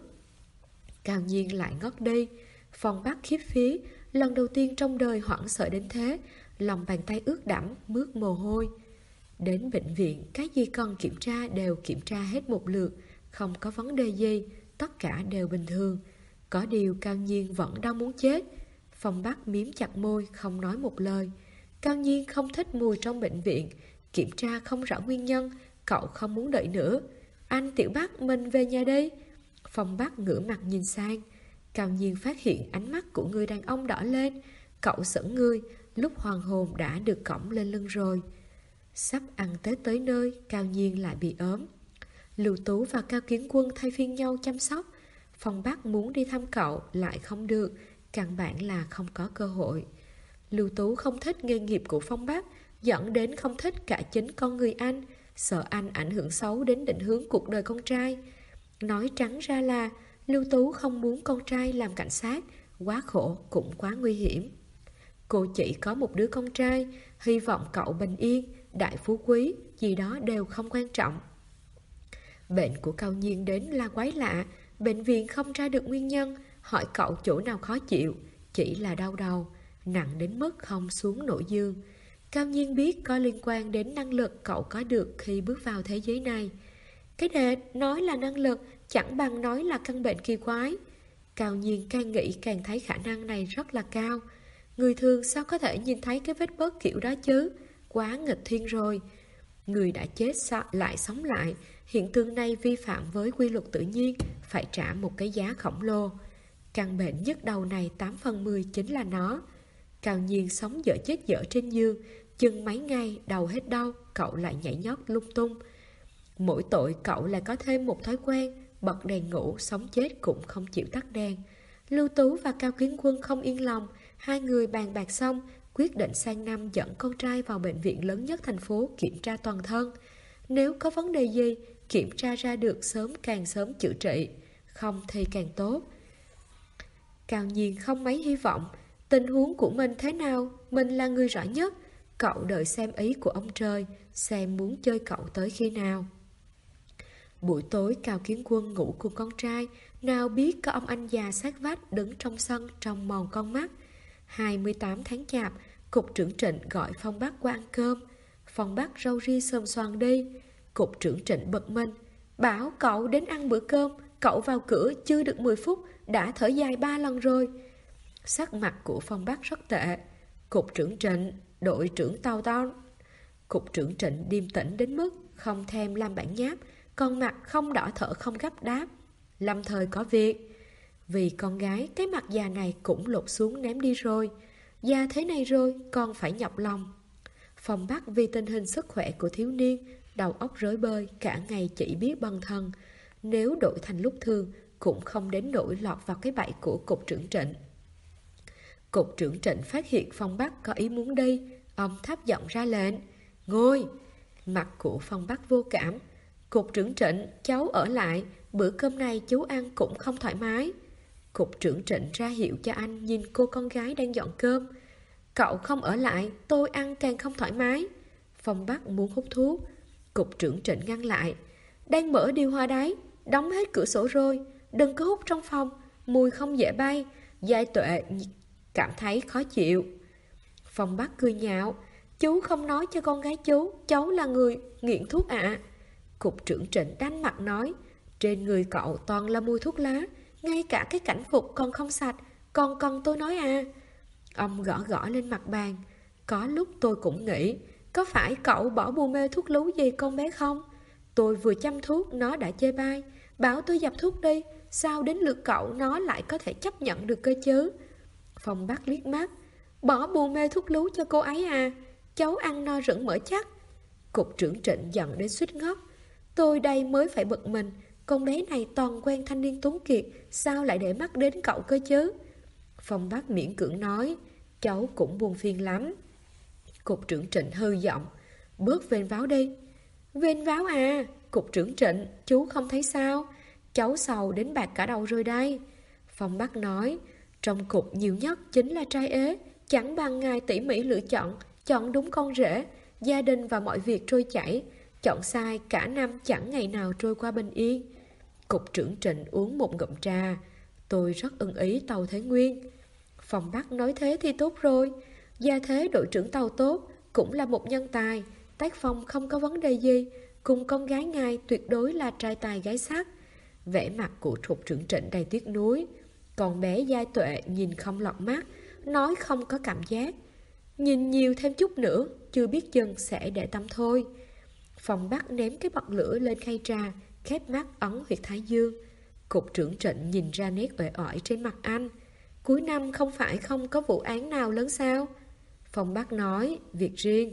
Cao Nhiên lại ngất đi. Phong Bắc khiếp vía, lần đầu tiên trong đời hoảng sợ đến thế, lòng bàn tay ướt đẫm, mướt mồ hôi. Đến bệnh viện, cái gì cần kiểm tra đều kiểm tra hết một lượt, không có vấn đề gì, tất cả đều bình thường. Có điều Cao Nhiên vẫn đau muốn chết. Phong Bắc miếm chặt môi, không nói một lời. Cao Nhiên không thích mùi trong bệnh viện, kiểm tra không rõ nguyên nhân, cậu không muốn đợi nữa. Anh Tiểu Bắc, mình về nhà đi. Phong Bắc ngửa mặt nhìn sang. Cao Nhiên phát hiện ánh mắt của người đàn ông đỏ lên. Cậu sững người, lúc hoàn hồn đã được cõng lên lưng rồi. Sắp ăn Tết tới nơi, Cao Nhiên lại bị ốm. Lưu Tú và Cao Kiến Quân thay phiên nhau chăm sóc. Phong Bắc muốn đi thăm cậu lại không được, căn bản là không có cơ hội. Lưu Tú không thích nghề nghiệp của Phong Bắc, dẫn đến không thích cả chính con người anh, sợ anh ảnh hưởng xấu đến định hướng cuộc đời con trai. Nói trắng ra là Lưu Tú không muốn con trai làm cảnh sát, quá khổ cũng quá nguy hiểm. Cô chỉ có một đứa con trai, hy vọng cậu bình yên, đại phú quý, gì đó đều không quan trọng. Bệnh của Cao Nhiên đến là quái lạ, bệnh viện không ra được nguyên nhân, hỏi cậu chỗ nào khó chịu, chỉ là đau đầu, nặng đến mức không xuống nổi giường. Cao Nhiên biết có liên quan đến năng lực cậu có được khi bước vào thế giới này. Cái đề nói là năng lực chẳng bằng nói là căn bệnh kỳ quái. Cao Nhiên càng nghĩ càng thấy khả năng này rất là cao. Người thường sao có thể nhìn thấy cái vết bớt kiểu đó chứ? Quá nghịch thiên rồi. Người đã chết lại sống lại. Hiện tượng này vi phạm với quy luật tự nhiên, phải trả một cái giá khổng lồ. Căn bệnh nhức đầu này 8 phần 10 chính là nó. Cao Nhiên sống dở chết dở trên giường, chừng mấy ngày đầu hết đau, cậu lại nhảy nhót lung tung. Mỗi tội cậu lại có thêm một thói quen, bật đèn ngủ, sống chết cũng không chịu tắt đèn. Lưu Tú và Cao Kiến Quân không yên lòng, hai người bàn bạc xong, quyết định sang năm dẫn con trai vào bệnh viện lớn nhất thành phố kiểm tra toàn thân. Nếu có vấn đề gì, kiểm tra ra được sớm càng sớm chữa trị, không thì càng tốt. Cao Nhiên không mấy hy vọng. Tình huống của mình thế nào, mình là người rõ nhất. Cậu đợi xem ý của ông trời, xem muốn chơi cậu tới khi nào. Buổi tối Cao Kiến Quân ngủ cùng con trai, nào biết có ông anh già sát vách đứng trong sân trong mòn con mắt. 28 tháng chạp, cục trưởng Trịnh gọi Phong Bắc qua ăn cơm. Phong Bắc râu ria xồm xoàn đi. Cục trưởng Trịnh bực mình, bảo cậu đến ăn bữa cơm, cậu vào cửa chưa được 10 phút đã thở dài 3 lần rồi. Sắc mặt của Phong Bắc rất tệ. Cục trưởng Trịnh, đội trưởng tàu to. Cục trưởng Trịnh điềm tĩnh đến mức không thèm làm bản nháp, con mặt không đỏ thở không gấp đáp. Lâm thời có việc. Vì con gái, cái mặt già này cũng lột xuống ném đi rồi. Già thế này rồi, con phải nhọc lòng. Phong Bắc vì tình hình sức khỏe của thiếu niên, đầu óc rối bời, cả ngày chỉ biết bần thần. Nếu đổi thành lúc thường, cũng không đến nỗi lọt vào cái bẫy của cục trưởng Trịnh. Cục trưởng Trịnh phát hiện Phong Bắc có ý muốn đi, ông thấp giọng ra lệnh, ngồi. Mặt của Phong Bắc vô cảm. Cục trưởng Trịnh, cháu ở lại, bữa cơm này chú ăn cũng không thoải mái. Cục trưởng Trịnh ra hiệu cho anh nhìn cô con gái đang dọn cơm. Cậu không ở lại, tôi ăn càng không thoải mái. Phong Bắc muốn hút thuốc. Cục trưởng Trịnh ngăn lại. Đang mở điều hòa đấy, đóng hết cửa sổ rồi, đừng có hút trong phòng, mùi không dễ bay. Giai Tuệ cảm thấy khó chịu. Phong Bắc cười nhạo, chú không nói cho con gái chú, cháu là người nghiện thuốc ạ. Cục trưởng Trịnh đanh mặt nói, trên người cậu toàn là mùi thuốc lá, ngay cả cái cảnh phục còn không sạch, còn cần tôi nói à. Ông gõ gõ lên mặt bàn. Có lúc tôi cũng nghĩ, có phải cậu bỏ bùa mê thuốc lú gì con bé không? Tôi vừa chăm thuốc nó đã chê bai, bảo tôi dập thuốc đi, sao đến lượt cậu nó lại có thể chấp nhận được cơ chứ? Phong Bắc liếc mắt, bỏ bùa mê thuốc lú cho cô ấy à? Cháu ăn no rững mỡ chắc. Cục trưởng Trịnh giận đến suýt ngốc. Tôi đây mới phải bực mình, con bé này toàn quen thanh niên tuấn kiệt, sao lại để mắt đến cậu cơ chứ? Phong Bắc miễn cưỡng nói, cháu cũng buồn phiền lắm. Cục trưởng Trịnh hư giọng, bớt vênh váo đi. Vênh váo à? Cục trưởng Trịnh, chú không thấy sao? Cháu sầu đến bạc cả đầu rồi đây. Phong Bắc nói, trong cục nhiều nhất chính là trai ế, chẳng bằng ngài tỉ mỉ lựa chọn, chọn đúng con rể, gia đình và mọi việc trôi chảy. Chọn sai cả năm chẳng ngày nào trôi qua bình yên. Cục trưởng Trịnh uống một ngụm trà. Tôi rất ưng ý Tàu Thế Nguyên. Phong Bắc nói thế thì tốt rồi. Gia thế đội trưởng Tàu tốt, cũng là một nhân tài. Tác phong không có vấn đề gì. Cùng con gái ngài tuyệt đối là trai tài gái sắc. Vẻ mặt của Cục trưởng Trịnh đầy tiếc nuối. Còn bé Giai Tuệ nhìn không lọt mắt, nói không có cảm giác. Nhìn nhiều thêm chút nữa, chưa biết chừng sẽ để tâm thôi. Phong Bắc ném cái bật lửa lên khay trà, khép mắt ấn huyệt thái dương. Cục trưởng Trịnh nhìn ra nét uể oải trên mặt anh. Cuối năm không phải không có vụ án nào lớn sao? Phong Bắc nói, việc riêng.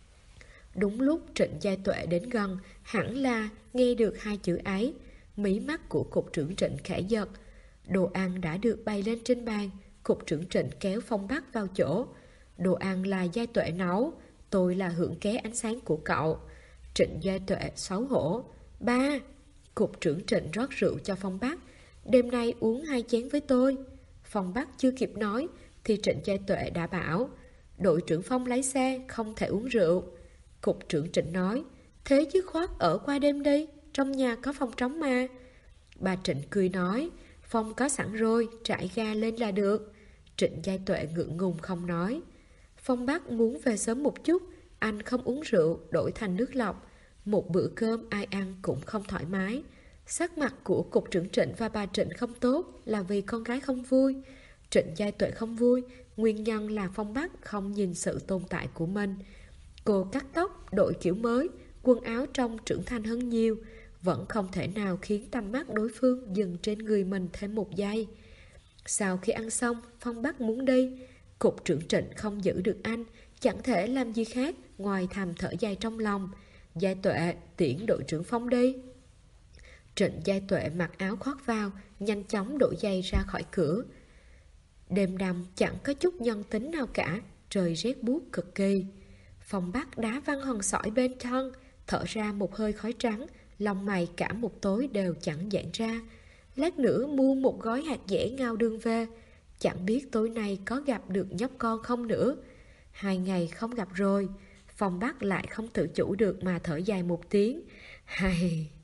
Đúng lúc Trịnh Giai Tuệ đến gần, hẳn là nghe được hai chữ ấy. Mí mắt của cục trưởng Trịnh khẽ giật. Đồ ăn đã được bày lên trên bàn. Cục trưởng Trịnh kéo Phong Bắc vào chỗ. Đồ ăn là Giai Tuệ nấu, tôi là hưởng ké ánh sáng của cậu. Trịnh Giai Tuệ xấu hổ. Ba. Cục trưởng Trịnh rót rượu cho Phong Bắc. Đêm nay uống 2 chén với tôi. Phong Bắc chưa kịp nói thì Trịnh Giai Tuệ đã bảo, đội trưởng Phong lái xe không thể uống rượu. Cục trưởng Trịnh nói, thế chứ khoát ở qua đêm đi, trong nhà có phòng trống mà. Bà Trịnh cười nói, Phong có sẵn rồi, trải ga lên là được. Trịnh Giai Tuệ ngượng ngùng không nói. Phong Bắc muốn về sớm một chút, anh không uống rượu, đổi thành nước lọc. Một bữa cơm ai ăn cũng không thoải mái. Sắc mặt của cục trưởng Trịnh và bà Trịnh không tốt là vì con gái không vui. Trịnh Giai Tuệ không vui, nguyên nhân là Phong Bắc không nhìn sự tồn tại của mình. Cô cắt tóc, đổi kiểu mới, quần áo trông trưởng thành hơn nhiều, vẫn không thể nào khiến tầm mắt đối phương dừng trên người mình thêm một giây. Sau khi ăn xong, Phong Bắc muốn đi. Cục trưởng Trịnh không giữ được anh, chẳng thể làm gì khác ngoài thầm thở dài trong lòng. Giai Tuệ, tiễn đội trưởng Phong đi. Trịnh Giai Tuệ mặc áo khoác vào, nhanh chóng đội giày ra khỏi cửa. Đêm đêm chẳng có chút nhân tính nào cả, trời rét buốt cực kỳ. Phong Bắc đá văng hòn sỏi bên thân, thở ra một hơi khói trắng, lông mày cả một tối đều chẳng giãn ra. Lát nữa mua một gói hạt dẻ ngao đường về. Chẳng biết tối nay có gặp được nhóc con không nữa. 2 ngày không gặp rồi. Phong Bắc lại không tự chủ được mà thở dài một tiếng. Hay...